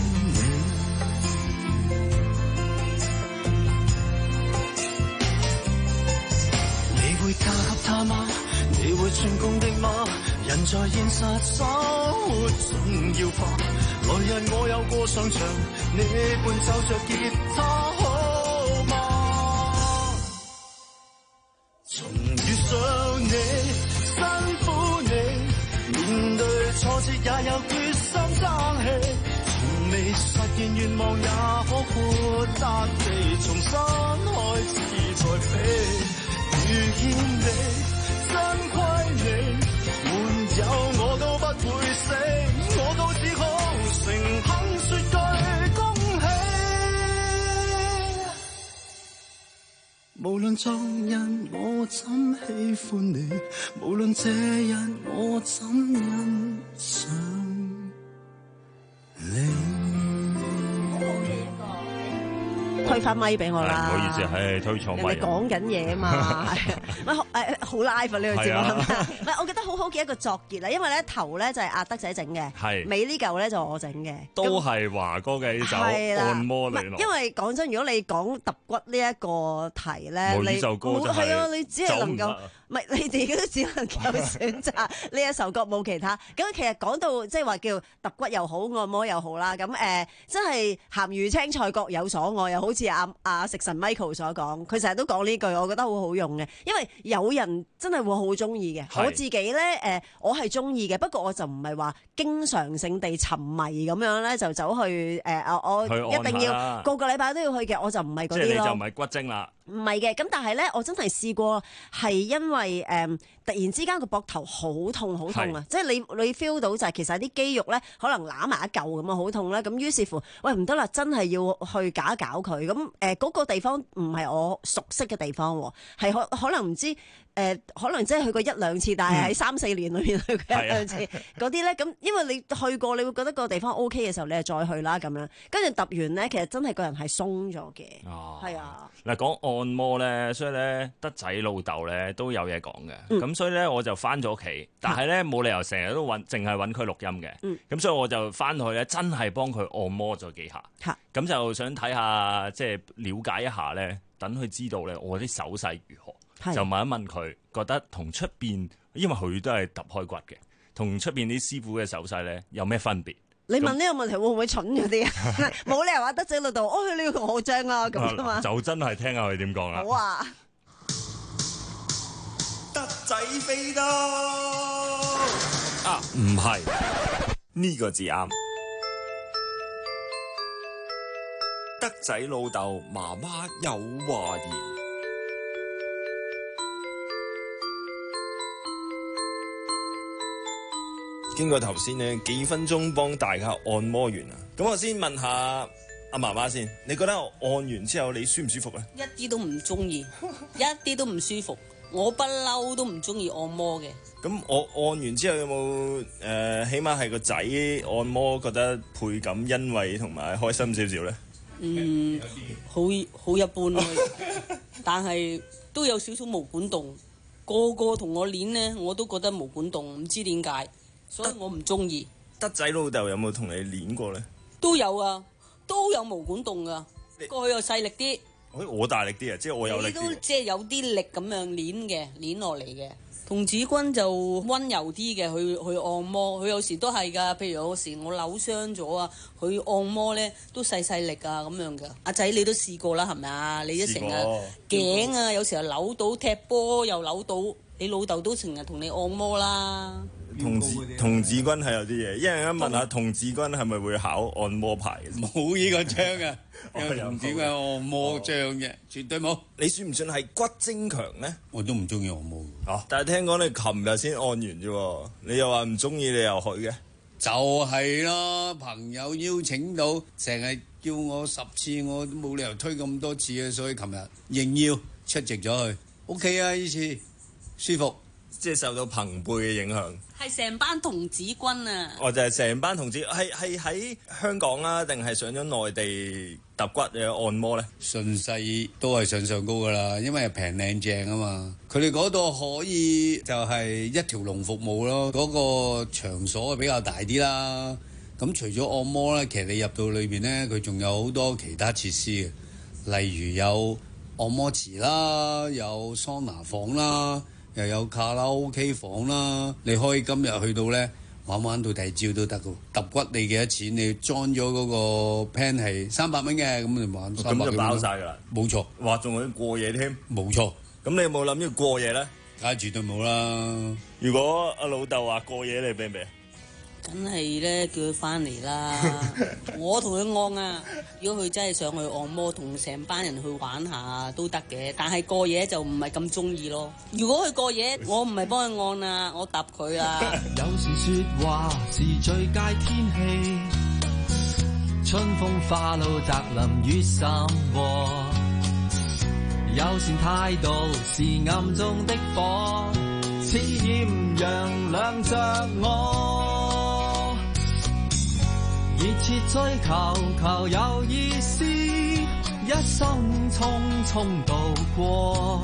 S10: 嫁給他嗎？你會成功的嗎？人在現實生活總要化，來日我有個上場，你伴奏着吉他好嗎？從遇上你，辛苦你，面對挫折也有決心爭氣，從未實現願望也可豁達地重新開始再飛。遇見你，真虧你，沒有我都不會死，我都只可誠懇說句恭喜。無論昨日我怎喜歡你，無論這日我怎欣賞你。
S5: 推翻咪俾我啦！
S3: 唔好意思，係推錯咪。
S5: 人哋講緊嘢啊嘛，咪誒好 live 啊呢個節目，唔係我覺得好好嘅一個作結啦，因為咧頭咧就係阿德仔整嘅，係尾呢嚿咧就我整嘅，
S3: 都係華哥嘅呢首按摩女郎。
S5: 因為講真，如果你講揼骨呢一個題咧，
S3: 你呢首歌就
S5: 係啊，你只係能夠。唔係，你哋都只能夠選擇呢一首歌，冇其他。咁其實講到即係話叫揼骨又好，按摩又好啦。咁誒、呃，真係鹹魚青菜各有所愛，又好似阿阿食神 Michael 所講，佢成日都講呢句，我覺得好好用嘅。因為有人真係會好中意嘅，我自己咧誒、呃，我係中意嘅，不過我就唔係話經常性地沉迷咁樣咧，就走去誒、呃，我一定要個個禮拜都要去嘅，我就唔係嗰啲咯。即係你就
S3: 唔係骨精啦。
S5: 唔係嘅，咁但係咧，我真係試過係因為誒、嗯、突然之間個膊頭好痛好痛啊！即係你你 feel 到就係其實啲肌肉咧可能攬埋一嚿咁啊，好痛咧。咁於是乎，喂唔得啦，真係要去搞一搞佢。咁誒嗰個地方唔係我熟悉嘅地方喎，係可可能唔知誒、呃，可能即係去過一兩次，但係喺三四年裏面去過一兩次嗰啲咧。咁、嗯、因為你去過，你會覺得個地方 O K 嘅時候，你就再去啦咁樣。跟住揼完咧，其實真係個人係鬆咗嘅。哦，係啊。
S3: 嗱，講按摩咧，所以咧德仔老豆咧都有嘢講嘅。咁、嗯、所以咧我就翻咗屋企，但係咧冇理由成日都揾，淨係揾佢錄音嘅。咁、嗯、所以我就翻去咧，真係幫佢按摩咗幾下。咁、嗯、就想睇下，即係了解一下咧。 等佢知道咧我啲手勢如何，
S5: 係
S3: 就問一問佢覺得同出邊，因為佢都係揼開骨嘅，同出邊啲師傅嘅手勢咧有咩分別？
S5: 你問呢個問題會唔會蠢嗰啲啊？冇理由話德仔老豆，哦，你要同我正啊咁噶嘛？
S3: 就真係聽下佢點講啦。
S5: 好啊，
S21: 德仔飛刀
S3: 啊，唔係呢個字啱。德仔老豆媽媽有話言。經過頭先呢幾分鐘幫大家按摩完啦，咁我先問下阿媽媽先，你覺得我按完之後你舒唔舒服咧？
S1: 一啲都唔中意，一啲都唔舒服。我不嬲都唔中意按摩嘅。
S3: 咁我按完之後有冇誒、呃，起碼係個仔按摩覺得倍感欣慰同埋開心少少咧？
S1: 嗯，好好一般咯，但係都有少少毛管動。個個同我練呢，我都覺得毛管動，唔知點解，所以我唔中意。
S3: 德仔老豆有冇同你練過咧？
S1: 都有啊，都有毛管動噶，過去又細力啲。
S3: 我大力啲啊，即係我有力啲。
S1: 你都即係有啲力咁樣練嘅，練落嚟嘅。童子軍就溫柔啲嘅，去去按摩，佢有時都係㗎。譬如有時我扭傷咗啊，佢按摩咧都細細力啊咁樣㗎。阿仔你都試過啦，係咪啊？你都成日頸啊，有時候扭到踢波又扭到，你老豆都成日同你按摩啦。
S3: 童子童子軍係有啲嘢，一陣間問下童子軍係咪會考按摩牌？
S6: 冇呢個章嘅，有童子軍按摩章嘅，絕對冇。
S3: 你算唔算係骨精強咧？
S6: 我都唔中意按摩。
S3: 哦，但係聽講你琴日先按完啫，你又話唔中意，你又去嘅？
S6: 就係咯，朋友邀請到，成日叫我十次，我都冇理由推咁多次嘅，所以琴日應邀出席咗去。O K 啊，呢次舒服。
S3: 即係受到朋輩嘅影響，
S1: 係成班童子軍啊！
S3: 我就係成班童子，係係喺香港啊，定係上咗內地揼骨嘅按摩咧？
S6: 順勢都係上上高噶啦，因為平靚正啊嘛。佢哋嗰度可以就係一條龍服務咯，嗰、嗰個場所比較大啲啦。咁除咗按摩咧，其實你入到裏邊咧，佢仲有好多其他設施嘅，例如有按摩池啦，有桑拿房啦。又有卡拉 OK 房啦，你可以今日去到咧玩玩到第二朝都得㗎。揼骨你幾多錢？你裝咗嗰個 plan 係三百蚊嘅，咁你玩三百蚊。咁就包晒㗎啦。冇錯。
S3: 話仲可以過夜添。
S6: 冇錯。
S3: 咁你有冇諗住過夜咧？
S6: 梗係絕對冇啦。
S3: 如果阿老豆話過夜，你俾唔俾？
S1: 梗係咧，叫佢翻嚟啦！我同佢按啊，如果佢真係想去按摩，同成班人去玩下都得嘅。但係過夜就唔係咁中意咯。如果佢過夜，我唔係幫佢按啊，我揼佢啊。
S10: 有時說話是最佳天氣，春風化露，澤林雨散和。友善態度是暗中的火，似豔陽亮着我。熱切追求，求有意思，一生匆匆度過。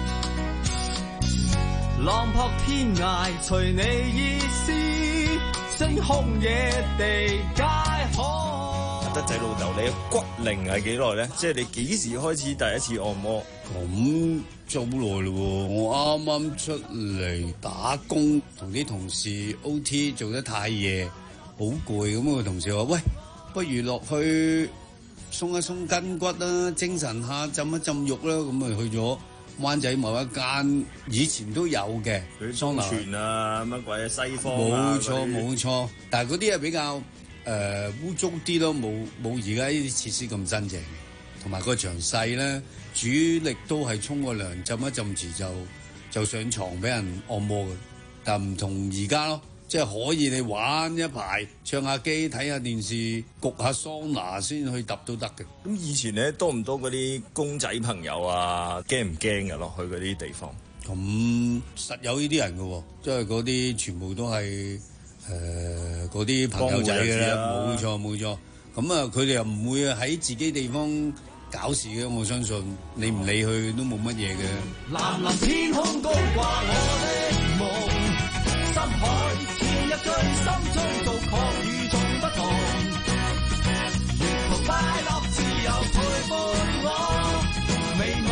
S10: 浪撲天涯，隨你意思，星空野地皆可。
S3: 德仔老豆，你嘅骨齡係幾耐咧？即係你幾時開始第一次按摩？
S6: 咁做好耐咯喎！我啱啱出嚟打工，同啲同事 O T 做得太夜。好攰咁，個同事話：喂，不如落去鬆一鬆筋骨啦，精神下，浸一浸浴啦。咁咪去咗灣仔某一間，以前都有嘅
S3: 桑拿泉啊，乜鬼啊，西方啊，
S6: 冇錯冇錯。但係嗰啲係比較誒污糟啲咯，冇冇而家呢啲設施咁真正，同埋個場細咧，主力都係沖個涼，浸一浸池就就上床俾人按摩嘅，但唔同而家咯。即係可以你玩一排，唱下機，睇下電視，焗下桑拿先去揼都得嘅。
S3: 咁以前咧多唔多嗰啲公仔朋友啊？驚唔驚㗎落去嗰啲地方？
S6: 咁、嗯、實有呢啲人嘅喎，即係嗰啲全部都係誒嗰啲朋友仔嘅啦。冇錯冇錯。咁啊，佢哋又唔會喺自己地方搞事嘅。我相信你唔理佢都冇乜嘢嘅。
S10: 藍藍天空高掛我的夢，深海。一句心中獨確與眾不同，沿途快樂自由陪伴我，美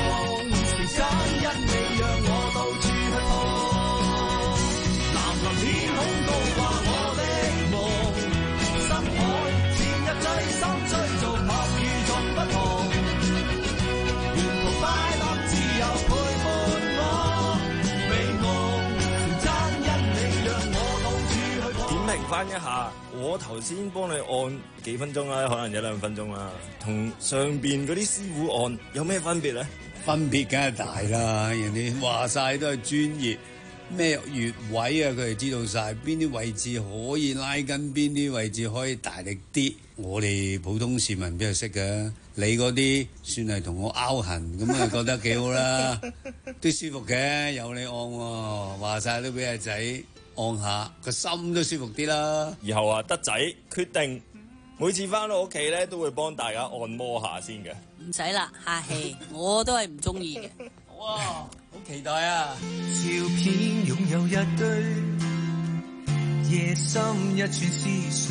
S3: 翻一下，我頭先幫你按幾分鐘啦，可能一兩分鐘啦，同上邊嗰啲師傅按有咩分別咧？
S6: 分別梗係大啦，人哋話晒都係專業，咩穴位啊，佢哋知道晒邊啲位置可以拉筋，邊啲位置可以大力啲。我哋普通市民邊度識㗎？你嗰啲算係同我拗痕，咁啊覺得幾好啦，都舒服嘅，有你按喎，話晒都俾阿仔按下，個心都舒服啲啦。
S3: 以後啊，德仔決定每次翻到屋企咧，都會幫大家按摩下先嘅。
S1: 唔使啦，客氣，我都係唔中意嘅。
S6: 哇，好期待啊！
S10: 照片擁有一堆，夜深一串思緒，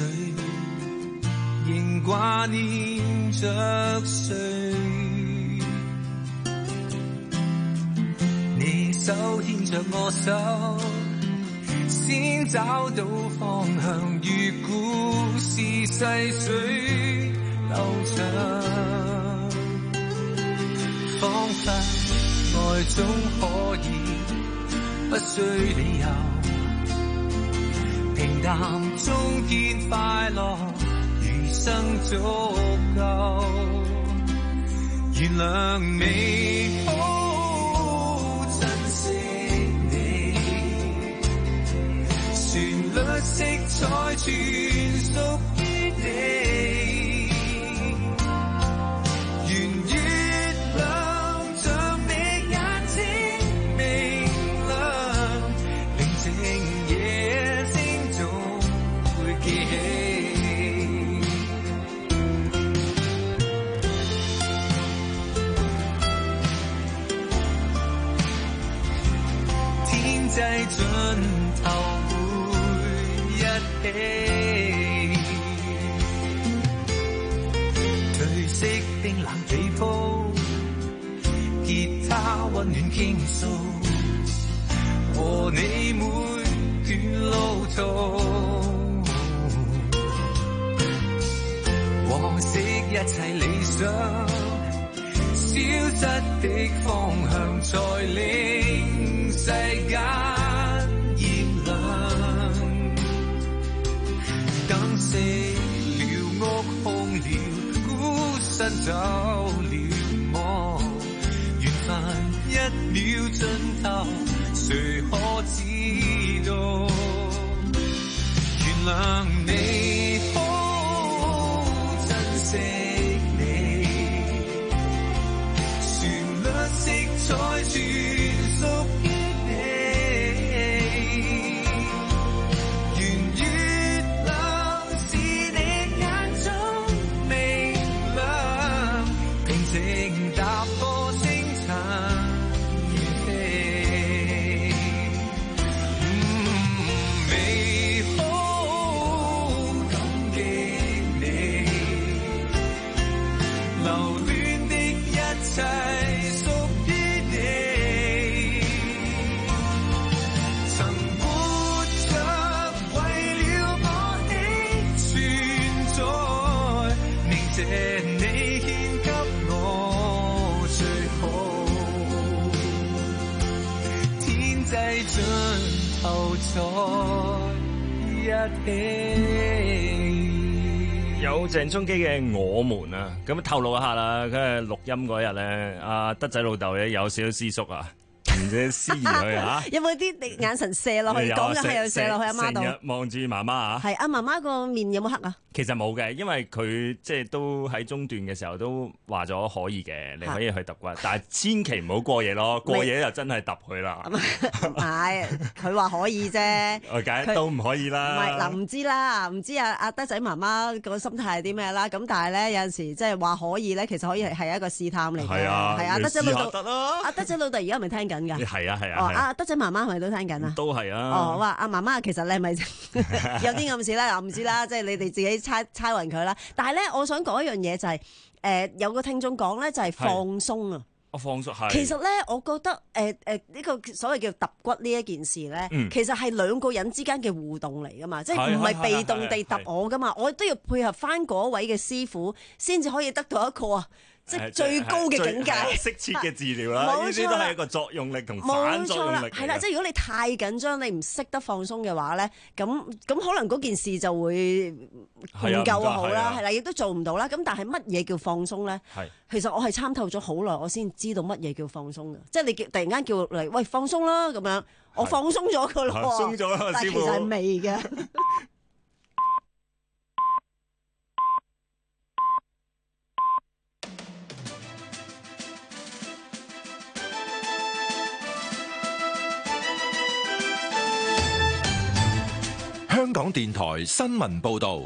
S10: 仍掛念着誰？你手牽着我手，先找到方向，如故事細水流長。仿佛愛總可以不需理由，平淡中見快樂，餘生足夠。原諒美好，珍惜你，旋律色彩全屬於你。在盡頭每一起，褪色冰冷被鋪，吉他溫暖傾訴，和你每段路途，往昔一切理想，消失的方向才令世間燃亮，燈熄了，屋空了，孤身走了，我緣分一秒盡頭，誰可知道？原諒你好，珍惜你，旋律色彩全屬於
S3: 有鄭中基嘅《我們》啊，咁透露一下啦，佢係錄音嗰日咧，阿德仔老豆咧有少少思縮啊，唔知思疑佢啊。
S5: 有冇啲眼神射落去講嘅係又射落去阿媽度？
S3: 成日望住媽媽啊。
S5: 係阿媽媽個面有冇黑啊？
S3: 其實冇嘅，因為佢即係都喺中段嘅時候都話咗可以嘅，你可以去揼骨，但係千祈唔好過夜咯，過夜就真係揼佢啦。
S5: 唔係，佢話可以啫，
S3: 我梗係都唔可以啦。
S5: 唔係嗱，唔知啦，唔知阿阿德仔媽媽個心態係啲咩啦。咁但係咧有陣時即係話可以咧，其實可以係一個試探嚟嘅。係
S3: 啊，
S5: 係啊，德仔老豆，
S3: 阿
S5: 德仔老豆而家係咪聽緊㗎？
S3: 係啊係啊。
S5: 哦，阿德仔媽媽係咪都聽緊啊？
S3: 都係啊。
S5: 哦，話阿媽媽其實你係咪有啲暗示咧？我唔知啦，即係你哋自己猜猜勻佢啦。但係咧，我想講一樣嘢就係、是，誒、呃、有個聽眾講咧就係放鬆啊。
S3: 我放鬆係。
S5: 其實咧，我覺得誒誒呢個所謂叫揼骨呢一件事咧，
S3: 嗯、
S5: 其實係兩個人之間嘅互動嚟噶嘛，即係唔係被動地揼我噶嘛，我都要配合翻嗰位嘅師傅，先至可以得到一個啊。 即係最高嘅境界，
S3: 適切嘅治療啦。呢啲都係一個作用力同反作用力。
S5: 係啦，即係如果你太緊張，你唔識得放鬆嘅話咧，咁咁可能嗰件事就會唔夠好啦，係啦，亦都做唔到啦。咁但係乜嘢叫放鬆咧？係其實我係參透咗好耐，我先知道乜嘢叫放鬆嘅。即係你突然間叫嚟，喂，放鬆啦咁樣，我放鬆咗佢咯，
S3: 鬆咗啦，
S5: 但係其實係未嘅。
S7: 香港電台新聞報道，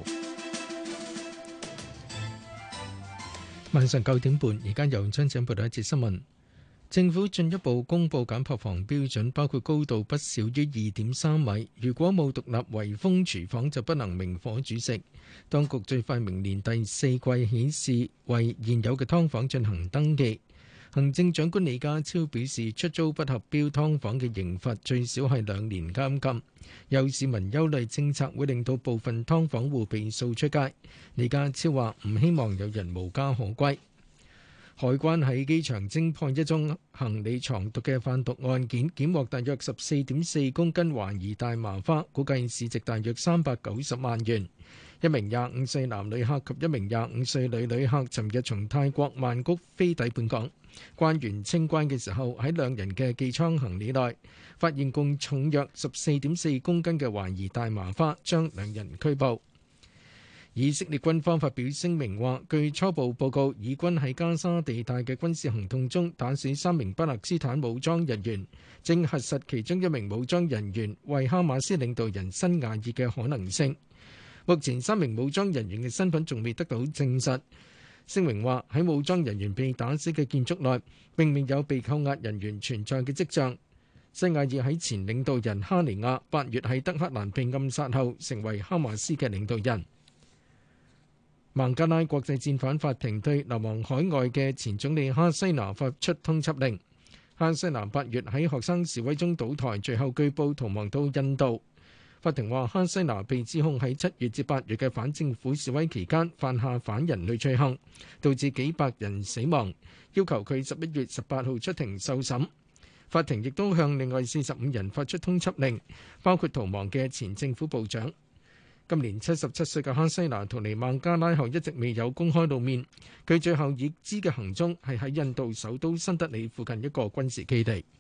S8: 晚上九點半，而家由張景報道一節新聞。政府進一步公布減排房標準，包括高度不少於二點三米，如果冇獨立圍封廚房就不能明火煮食。當局最快明年第四季起試為現有嘅劏房進行登記。行政長官李家超表示，出租不合標劏房嘅刑罰最少係兩年監禁。有市民憂慮政策會令到部分劏房戶被掃出街。李家超話唔希望有人無家可歸。海關喺機場偵破一宗行李藏毒嘅販毒案件，檢獲大約十四點四公斤懷疑大麻花，估計市值大約三百九十萬元。一名廿五歲男旅客及一名廿五歲女旅客尋日從泰國曼谷飛抵本港，關員清關嘅時候喺兩人嘅寄艙行李內發現共重約十四點四公斤嘅懷疑大麻花，將兩人拘捕。以色列軍方發表聲明話，據初步報告，以軍喺加沙地帶嘅軍事行動中打死三名巴勒斯坦武裝人員，正核實其中一名武裝人員為哈馬斯領導人辛亞爾嘅可能性。目前三名武裝人員嘅身份仲未得到證實。聲明話喺武裝人員被打死嘅建築內並未有被扣押人員存在嘅跡象。辛亞爾喺前領導人哈尼亞八月喺德黑蘭被暗殺後，成為哈馬斯嘅領導人。孟加拉國際戰犯法庭對流亡海外嘅前總理哈西娜發出通緝令。哈西娜八月喺學生示威中倒台，最後據報逃亡到印度。法庭話，哈西娜被指控喺七月至八月嘅反政府示威期間犯下反人類罪行，導致幾百人死亡，要求佢十一月十八號出庭受審。法庭亦都向另外四十五人發出通緝令，包括逃亡嘅前政府部長。今年七十七歲嘅哈西娜逃離孟加拉後一直未有公開露面，佢最後已知嘅行蹤係喺印度首都新德里附近一個軍事基地。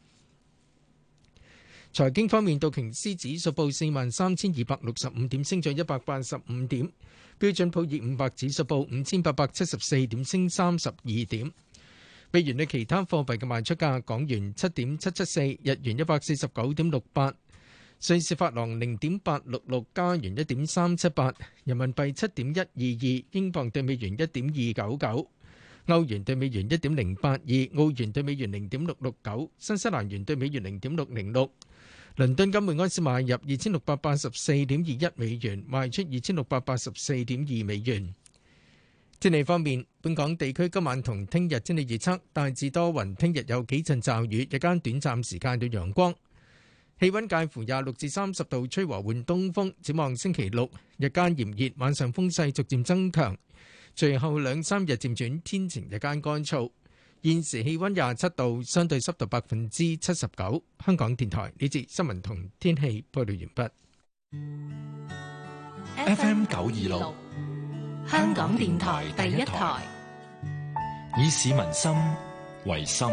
S8: 財經方面，道瓊斯指數報四萬三千二百六十五點，升咗一百八十五點；標準普爾五百指數報五千八百七十四點，升三十二點。美元對其他貨幣嘅賣出價：港元七點七七四，日元一百四十九點六八，瑞士法郎零點八六六，加元一點三七八，人民幣七點一二二，英鎊對美元一點二九九。歐元對美元一點零八二，澳元對美元零點六六九，新西蘭元對美元零點六零六。倫敦金每安士買入二千六百八十四點二一美元，賣出二千六百八十四點二美元。天氣方面，本港地區今晚同聽日天氣預測大致多雲，聽日有幾陣驟雨，日間短暫時間有陽光，氣溫介乎廿六至三十度，吹和緩東風。展望星期六日間炎熱，晚上風勢逐漸增強，隨後兩三日漸轉天晴，日間乾燥。現時氣溫廿七度，相對濕度百分之七十九。香港電台呢節新聞同天氣報道完畢。
S7: F M 九二六，
S22: 香港電台第一台，
S7: 以市民心為心，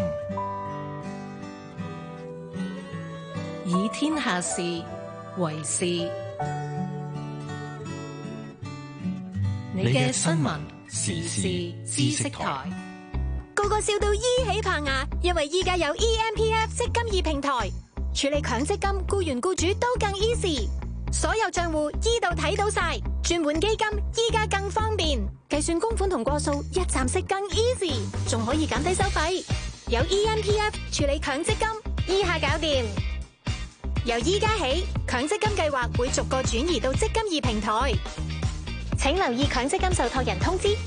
S22: 以天下事為事。你嘅新聞時事知識台。
S9: 個個笑到依起棚牙，因為依家有 E M P F 積金易平台，處理強積金、僱員僱主都更 easy， 所有賬戶依度睇到晒，轉換基金依家更方便，計算供款同過數一站式更 easy， 仲可以減低收費。有 E M P F 處理強積金，依下搞掂。由依家起，強積金計劃會逐個轉移到積金易平台，請留意強積金受託人通知。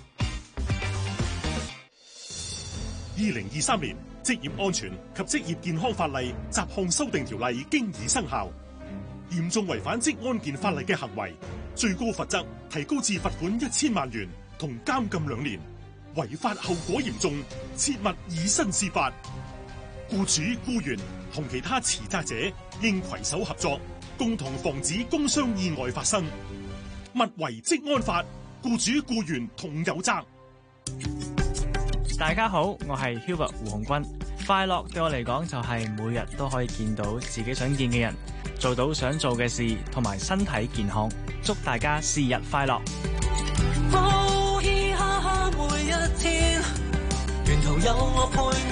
S23: 二零二三年職業安全及職業健康法例雜項修訂條例經已生效，嚴重違反職安健法例嘅行為，最高罰則提高至罰款一千萬元同監禁兩年。 違法後果嚴重，切勿以身試法。僱主、僱員同其他持責者應攜手合作，共同防止工傷意外發生。勿違職安法，僱主僱員同有責。
S4: 大家好，我係 Hubert 胡鴻鈞。快樂對我嚟講就係每日都可以見到自己想見嘅人，做到想做嘅事，同埋身體健康。祝大家是日快樂！
S10: 呼嘻哈哈每一天，沿途有我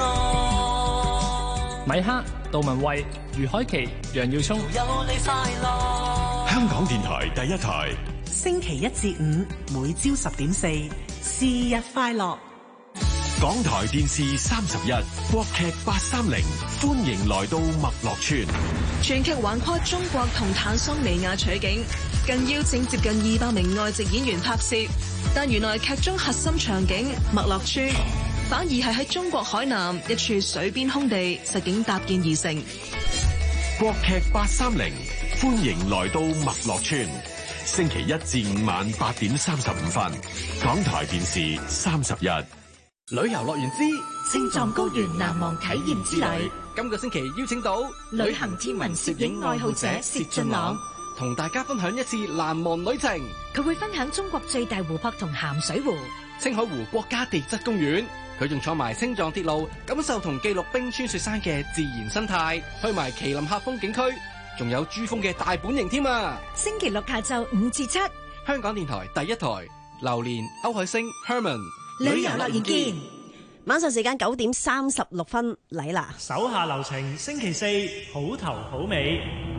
S10: 配我。
S4: 米克、杜文蔚、余凱琪、楊耀聰。
S10: 有你快樂。
S13: 香港電台第一台，
S11: 星期一至五每朝十點四，是日快樂。
S13: 港台電視三十一，國劇八三零，歡迎來到麥樂村。
S12: 全劇橫跨中國同坦桑尼亞取景，更邀請接近二百名外籍演員拍攝。但原來劇中核心場景麥樂村，反而係喺中國海南一處水邊空地實景搭建而成。
S13: 國劇八三零，歡迎來到麥樂村。星期一至五晚八點三十五分，港台電視三十一。
S24: 旅遊樂園之
S11: 青藏高原難忘體驗之旅，
S24: 今個星期邀請到
S11: 旅行天文攝影愛好者薛俊朗，
S24: 同大家分享一次難忘旅程。
S11: 佢會分享中國最大湖泊同鹹水湖
S24: 青海湖國家地質公園，佢仲坐埋青藏鐵路，感受同記錄冰川雪山嘅自然生態，去埋麒麟客風景區，仲有珠峰嘅大本營添啊！
S11: 星期六下晝五至七，
S24: 香港電台第一台，榴蓮、歐海星、Herman。
S11: 旅遊樂園見。
S5: 晚上時間九點三十六分嚟啦。
S25: 手下留情，星期四好頭好尾。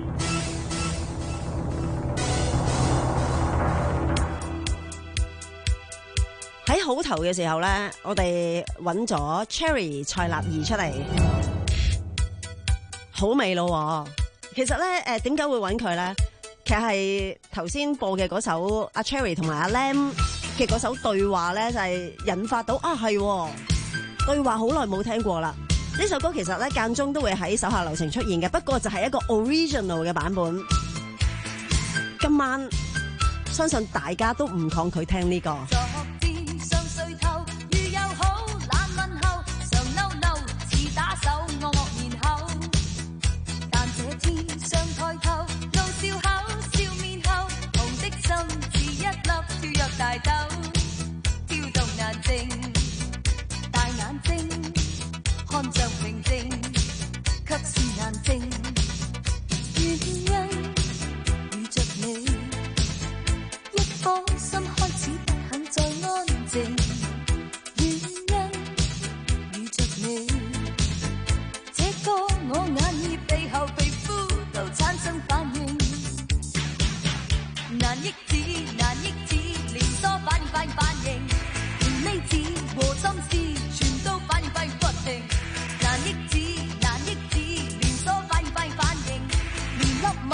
S5: 喺好頭嘅時候咧，我哋揾咗 Cherry 蔡立兒出嚟，好味咯。其實咧，誒點解會揾佢咧？其實係頭先播嘅嗰首阿 Cherry 同埋阿 Lam 嘅嗰首對話咧，就係引發到啊，係對話好耐冇聽過啦。呢首歌其實咧間中都會喺手下留情出現嘅，不過就係一個 original 嘅版本。今晚相信大家都唔抗拒聽呢個。
S26: 大豆跳動難靜，大眼睛看着平靜，卻是難靜。原因遇着你，一顆心開始不肯再安靜。原因遇着你，這個我眼耳鼻後皮膚都產生反應，難抑制，難抑制。反應反應反應，連呢子和心思全都反應反應不停，難抑制難抑制，連鎖反應反應反應，連粒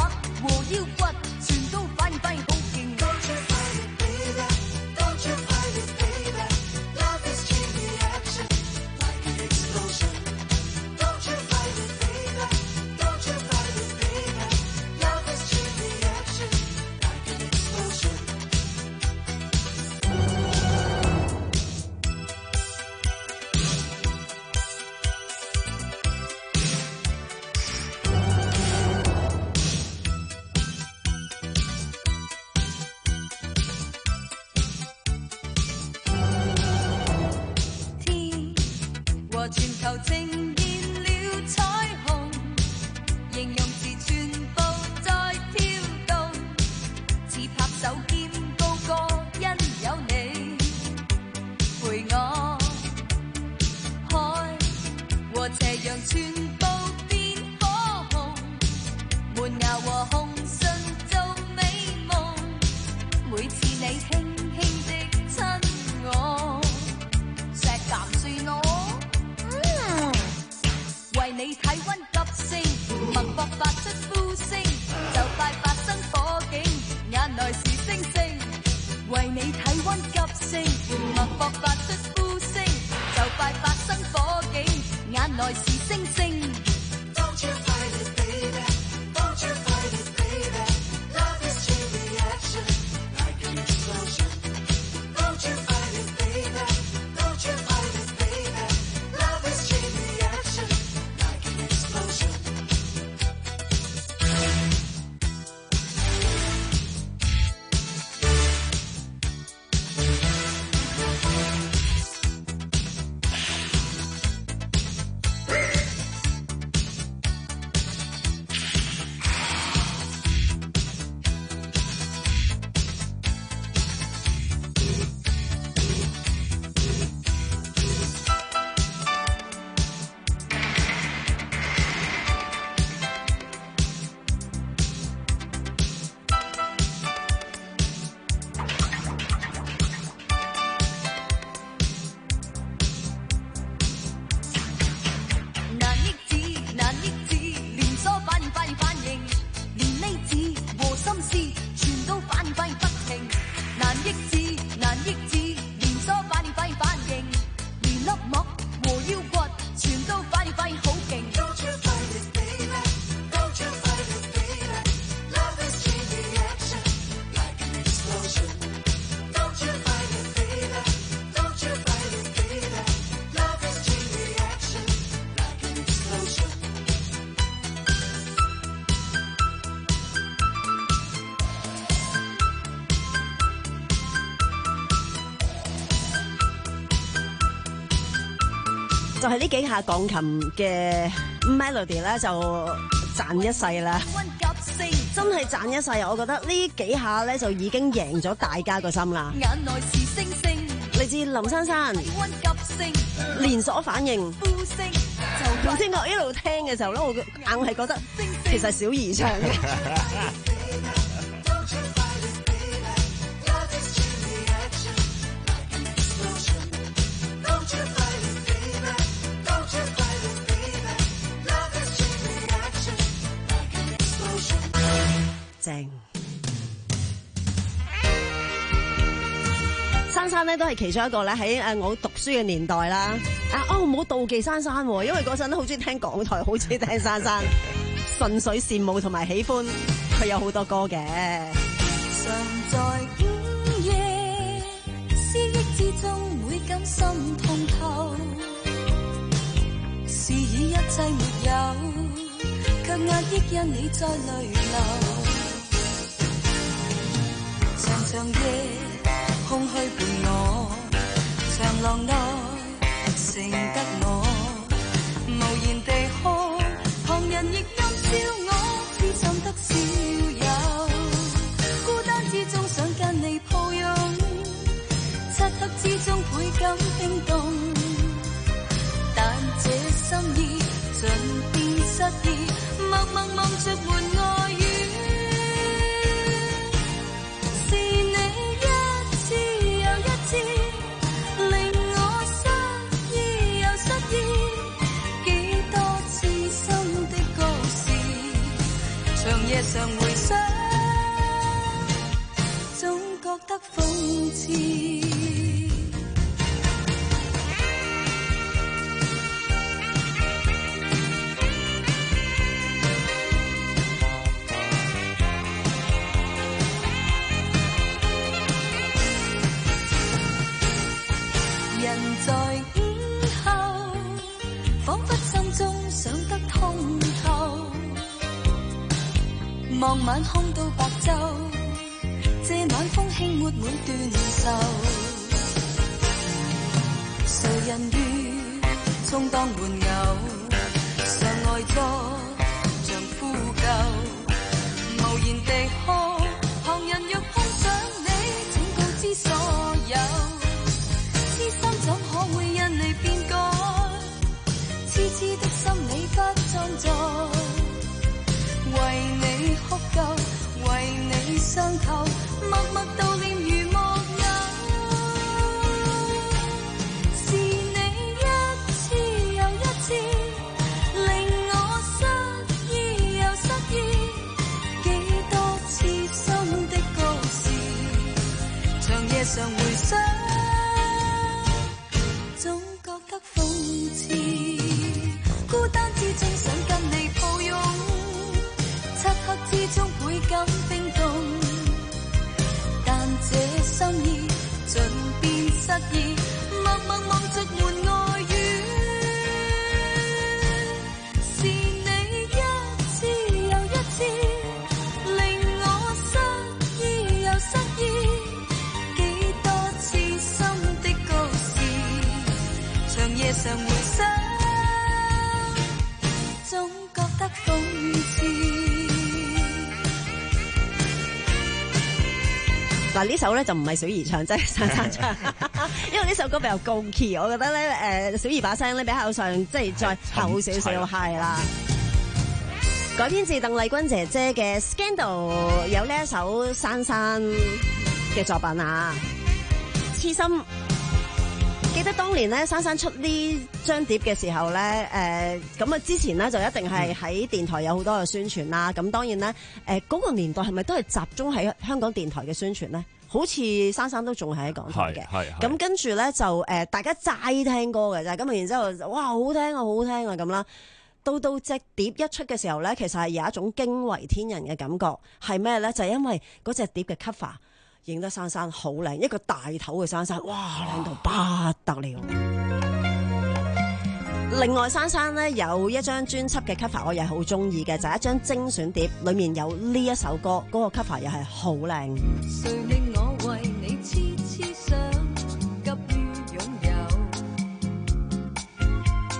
S5: 就係呢幾下鋼琴嘅 melody 咧，就賺一世啦，真係賺一世。我覺得呢幾下咧就已經贏咗大家個心啦。
S26: 眼內是星星，
S5: 嚟自林珊珊，連鎖反應。頭先我一路聽嘅時候咧，我硬係覺得其實小儀唱嘅。正，珊珊咧都係其中一個咧喺誒我讀書嘅年代啦。啊哦，唔好妒忌珊珊，因為嗰陣都好中意聽港台，好中意聽珊珊，純粹羨慕同埋喜歡佢有好多歌嘅。
S26: 常在午夜思憶之中，每感心痛透，是以一切沒有，卻壓抑因你在淚流。長長夜空虛伴我，長廊內剩得我，無言地哭，旁人亦暗笑我，痴心得少有。孤單之中想跟你抱擁，漆黑之中倍感冰凍，但這心意盡變失意，默默望着門外雨。夜常回想，總覺得諷刺。人在午後，彷彿心中想得通透。望晚空到白晝，這晚風輕抹每段愁。誰人願充當玩偶，常呆坐像枯舊，無言地哭。旁人若碰上你，請告知所有。痴心怎可會因你變改？痴痴的心理不裝作。為你哭救，為你傷透，默默悼念如木偶。是你一次又一次，令我失意又失意。幾多次心的告示，長夜常回想，總覺得諷刺。孤單之中想跟你抱擁，漆黑之中倍感冰凍，但這心意盡變失意，默默望着門外雨。是你一次又一次，令我失意又失意。幾多次心的告示，長夜常回想，總覺得諷刺。
S5: 嗱，呢首咧就唔係小儀唱，即係珊珊唱，因為呢首歌比較高 key， 我覺得咧誒小儀把聲咧比較上即係再厚少少，係啦。改編自鄧麗君姐姐嘅《Scandal》，有呢一首珊珊嘅作品啊，《痴心》。記得當年咧，珊珊出呢張碟嘅時候咧，誒咁啊之前咧就一定係喺電台有好多嘅宣傳啦。咁、嗯、當然咧，誒、呃、嗰、那個年代係咪都係集中喺香港電台嘅宣傳咧？好似珊珊都仲係喺港台嘅。係咁跟住咧就誒、呃、大家齋聽歌嘅啫。咁然之後哇好聽啊好聽啊咁啦。到到隻碟一出嘅時候咧，其實係有一種驚為天人嘅感覺。係咩咧？就係、是、因為嗰隻碟嘅 cover。影得珊珊好靚，一個大頭嘅珊珊，哇，靚到不得了。另外，珊珊咧有一張專輯嘅 cover， 我又係好中意嘅，就係、是、一張精選碟，裏面有呢一首歌，嗰、那個 cover 又係好靚。
S26: 誰令我為你痴痴想，急於擁有？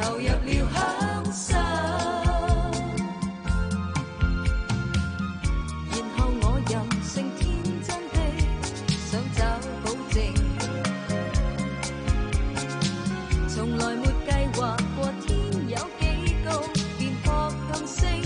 S26: 投入了享受，然後我任性天真的想找保證，從來沒計劃過天有幾高便撲向星，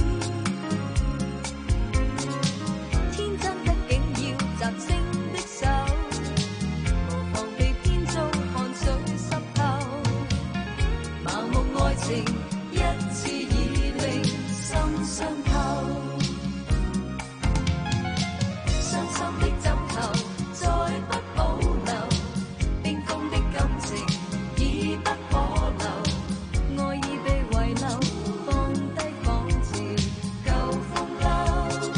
S26: 天真得竟要摘星的手，無妨被編造汗水濕透，盲目愛情一次已令心傷透，傷心的枕頭再不保留，冰封的感情已不可留，愛已被遺留，放低仿似舊風褸，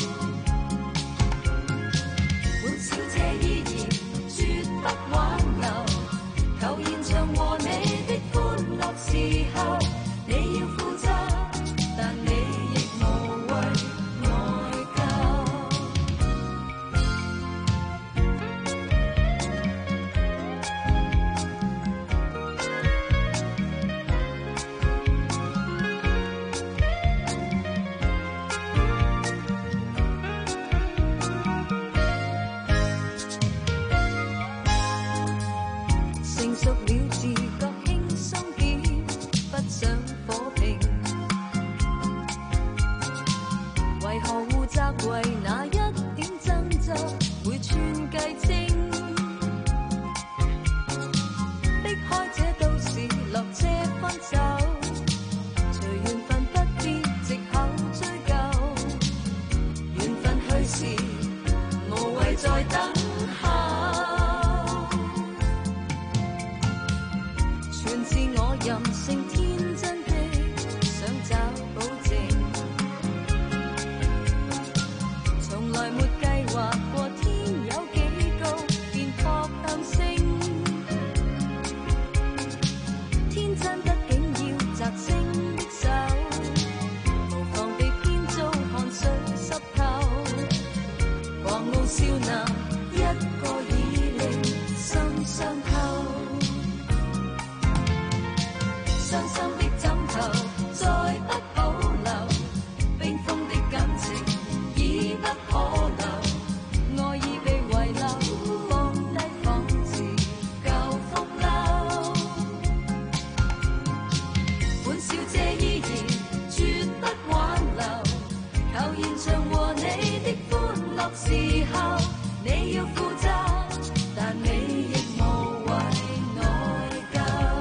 S26: 本小姐依然絕不挽留，求現場和你的歡樂時候，你要負責，但你亦無謂內疚。成熟了自覺輕鬆點，不想火拼，為何互責為那一點爭執會串計清，逼開這都市落車分手，隨緣分不必藉口追究，緣分去時無謂再等候，全是我任性天真的想找保證，從來沒計劃過天有幾高便撲向星，天真得竟要摘星的手，無妨被編造汗水濕透，狂傲少男一個已令心傷透，傷心的枕頭再不保留，冰封的感情已不可留，愛已被遺留，放低仿似舊風褸，本小姐依然絕不挽留，求現場和你的歡樂時候，你要負責，但你亦無謂內疚。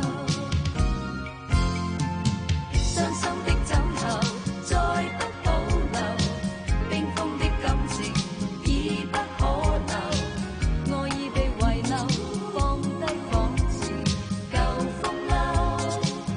S26: 傷心的枕頭再不保留，冰封的感情已不可留，愛已被遺留，放低仿似舊風褸，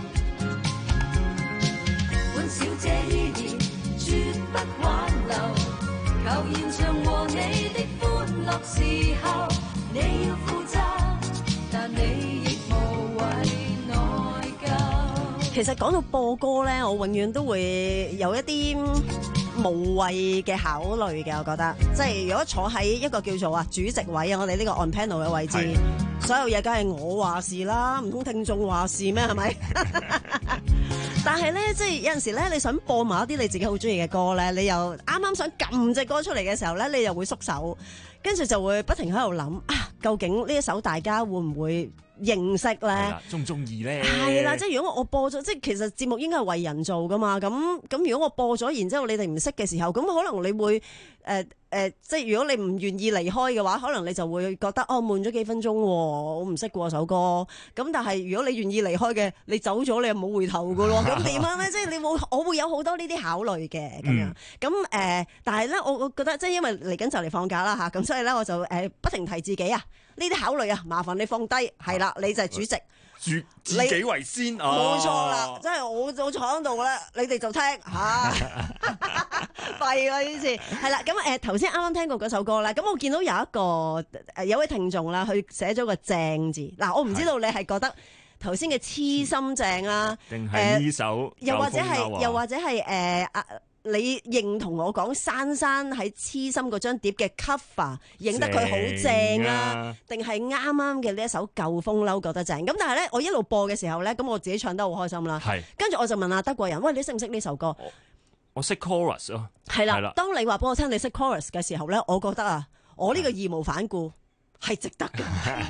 S26: 本小姐依然絕不挽留，求現場和你的歡樂時候，你要負責，但你亦無謂內疚。
S5: 其實講到播歌咧，我永遠都會有一啲無謂嘅考慮嘅，我覺得，即係如果坐喺一個叫做啊主席位啊，我哋呢個 on panel 嘅位置，所有嘢梗係我話事啦，唔通聽眾話事咩？係咪？但係咧，即係有陣時咧，你想播某一啲你自己好中意嘅歌咧，你又啱啱想撳隻歌出嚟嘅時候咧，你又會縮手，跟住就會不停喺度諗啊，究竟呢一首大家會唔會認識咧？
S3: 中唔中意咧？
S5: 係啦，即係如果我播咗，即係其實節目應該係為人做噶嘛。咁咁如果我播咗，然之後你哋唔識嘅時候，咁可能你會誒誒、呃呃，即係如果你唔願意離開嘅話，可能你就會覺得哦悶咗幾分鐘，我唔識過首歌。咁但係如果你願意離開嘅，你走咗你又冇回頭噶咯。咁點樣咧？即係你會我會有好多呢啲考慮嘅咁樣。咁誒、呃，但係咧，我我覺得即係因為嚟緊就嚟放假啦吓，咁所以咧我就誒、呃、不停提自己啊。呢啲考慮啊，麻煩你放低，係啦，你就係主席，
S3: 主自己為先，
S5: 冇錯啦，即係我我坐喺度咧，你哋就聽嚇，弊啦呢次，係啦，咁誒頭先啱啱聽過嗰首歌咧，咁我見到有一個誒有位聽眾啦，佢寫咗個正字，嗱我唔知道你係覺得頭先嘅痴心正啊，
S3: 定係呢首，
S5: 又或者係又或者係誒啊。 你認同我講珊珊喺痴心嗰張碟嘅 cover 影得佢好正啊，定係啱啱嘅呢一首舊風褸覺得正？咁但係咧，我一路播嘅時候咧，咁我自己唱得好開心啦。係，跟住我就問阿德國人：喂，你識唔識呢首歌？
S3: 我識 chorus 咯。
S5: 係啦，當你話俾我聽你識 chorus 嘅時候咧，我覺得啊，我呢個義無反顧係值得嘅。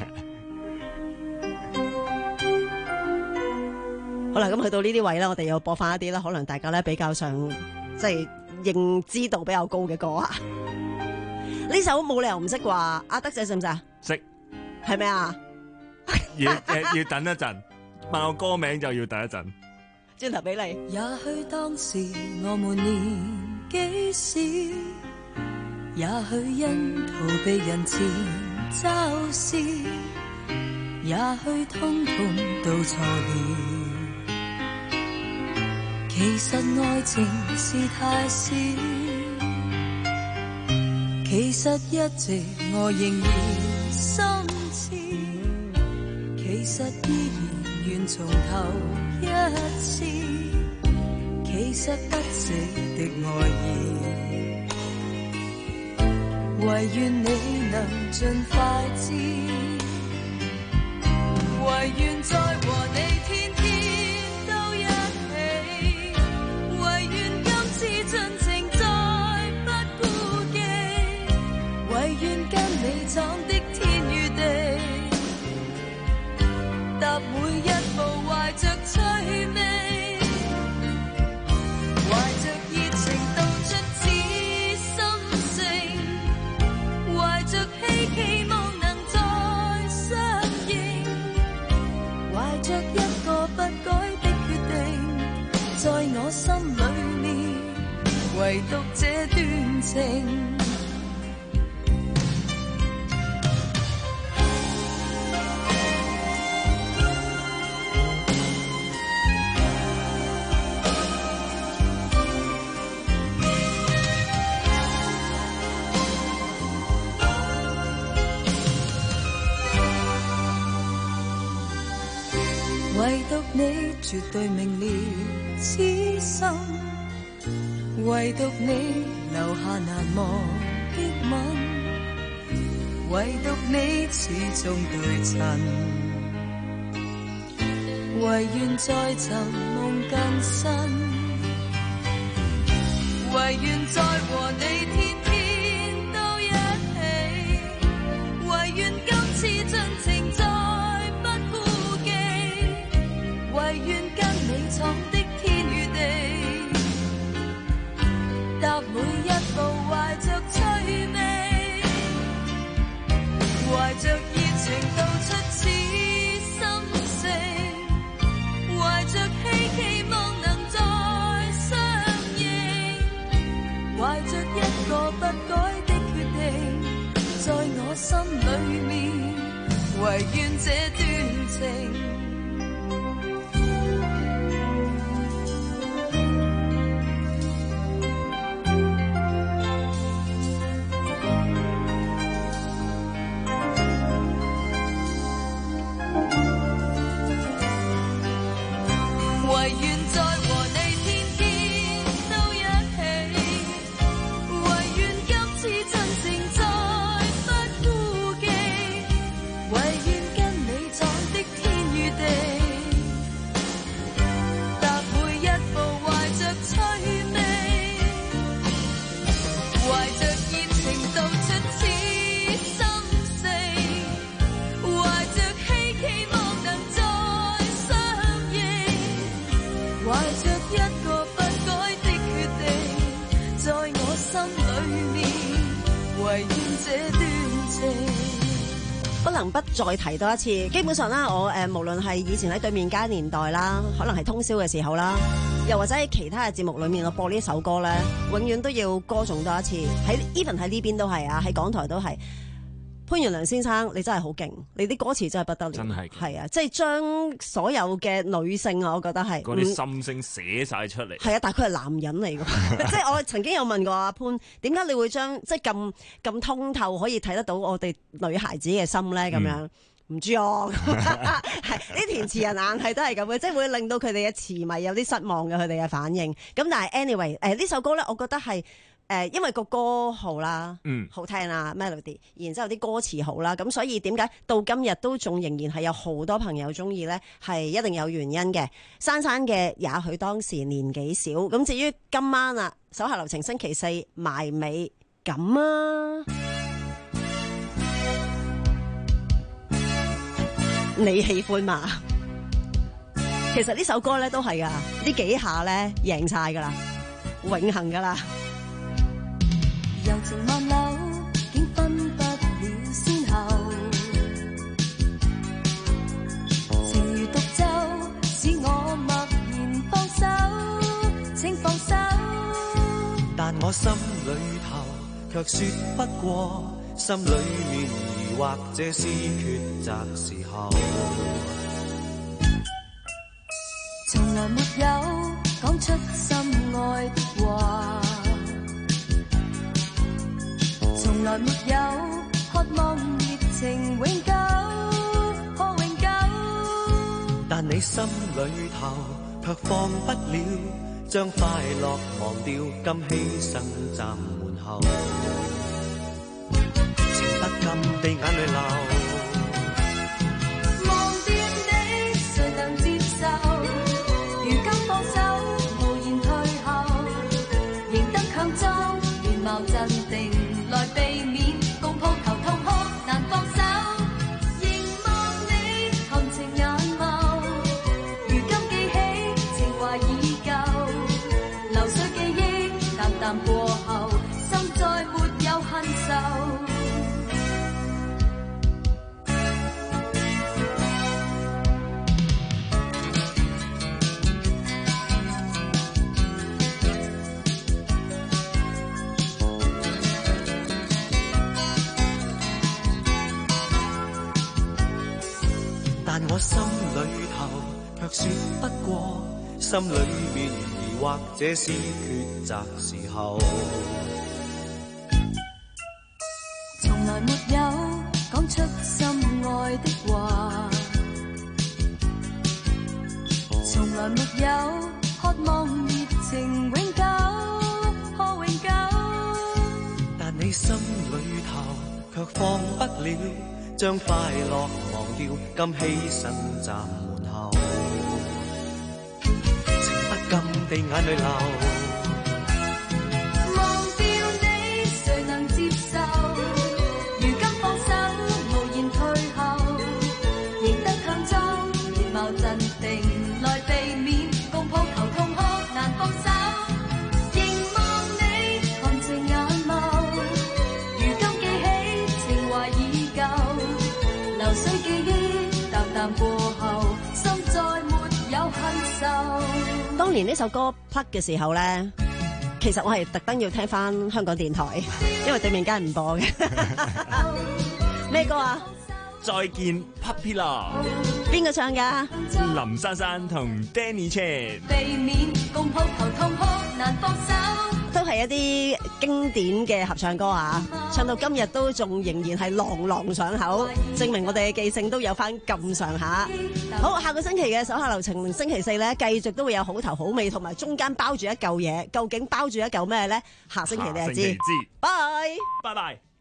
S5: 好啦，咁去到呢啲位咧，我哋又播翻一啲啦，可能大家咧比較上即係認知度比較高嘅歌啊。呢首冇理由唔識啩？阿德仔識唔識啊？
S3: 識，
S5: 係咪啊？
S3: 要要等一陣，問我歌名就要等一陣。
S5: 轉頭俾你。
S26: 也許當時我們年紀小，也許因逃避人前嘲笑，也許通通都錯了。其實愛情是太少，其實一直我仍然心痴，其實依然願從頭一次，其實不死的愛意，唯願你能盡快知，唯願再和你天天都一起，唯願今次盡情再不顧忌，唯願跟你闖的天與地，踏每一步懷着趣味，懷着熱情道出此心聲，懷着希冀望能再相認，懷着一個不改的決定，在我心裏面唯獨這段情。唯獨你絕對明了痴心，唯獨你留下難忘的吻，唯獨你始終對襯，唯願再尋夢更新，唯願再和你天天都一起，唯願今次盡情再不顧忌，唯願跟你闖的天與地，踏每一步懷着趣味，懷着熱情道出此心聲，懷着希冀望能再相認，懷着一個不改的決定，在我心裏面唯願這段情。
S5: 不能不再提多一次，基本上啦，我誒無論係以前喺對面街年代啦，可能係通宵嘅時候啦，又或者喺其他嘅節目裏面，我播呢首歌咧，永遠都要歌頌多一次。喺 even 喺呢邊都係啊，喺港台都係。潘源良先生，你真係好勁，你啲歌詞真係不得了，
S3: 真係
S5: 係啊，即係將所有嘅女性啊，我覺得係
S3: 嗰啲心聲寫晒出嚟。
S5: 係啊，但係佢係男人嚟㗎，即係我曾經有問過阿潘，點解你會將即係咁咁通透可以睇得到我哋女孩子嘅心咧？咁樣。嗯唔知啊，係啲填詞人硬係都係咁嘅，即係會令到佢哋嘅詞迷有啲失望嘅佢哋嘅反應。咁但係 anyway，誒呢首歌咧，我覺得係。誒、呃，因為個歌好啦，嗯，好聽啦 melody， 然之後啲歌詞好啦，咁所以點解到今日都仲仍然係有好多朋友中意呢？係一定有原因嘅。珊珊嘅也許當時年紀小，咁至於今晚啊，手下留情星期四埋尾咁啊，你喜歡嘛？其實呢首歌呢都係噶，呢幾下呢贏晒噶啦，永恆噶啦。
S26: 柔情萬縷，竟分不了先後。情如獨奏，使我默然放手，請放手。
S10: 但我心裏頭卻說不過，心裏面疑惑，這是抉擇時候。
S26: 從來沒有講出心愛的話。從來沒有渴望熱情永久，可永久。
S10: 但你心裏頭卻放不了，將快樂忘掉，今犧牲站門後，情不禁地眼淚流。
S26: 忘掉你，誰能接受？如今放手，無言退後，仍得強裝面貌鎮定。來避免共抱頭痛哭難放手，凝望你含情眼眸，如今記起情懷已舊，流水記憶淡淡過後，心再沒有恨愁。
S10: 但我心裏頭卻說不過，心裏面疑惑，這是抉擇時候。
S26: 從來沒有講出心愛的話，從來沒有渴望熱情永久，可永久。
S10: 但你心裏頭卻放不了，將快樂忘掉，今犧牲站門後，情不禁地眼淚流。
S26: 忘掉你，誰能接受？如今放手，無言退後，仍得強裝面貌鎮定，來避免共抱頭痛哭難放手。凝望你含情眼眸，如今記起情懷已舊。流水記憶淡淡過後，心再沒有恨愁。
S5: 當年呢首歌 plug 嘅時候咧，其實我係特登要聽翻香港電台，因為對面間唔播嘅。咩歌啊？
S3: 再見 Puppy Love，
S5: 邊個唱噶？
S3: 林珊珊同 Danny Chan。
S26: 避免共抱頭痛哭難放手。
S5: 都係一啲經典嘅合唱歌啊！唱到今日都仲仍然係朗朗上口，證明我哋嘅記性都有翻咁上下。好，下個星期嘅手下留情星期四咧，繼續都會有好頭好尾，同埋中間包住一嚿嘢，究竟包住一嚿咩咧？下星期你就知。拜拜，
S3: 拜拜。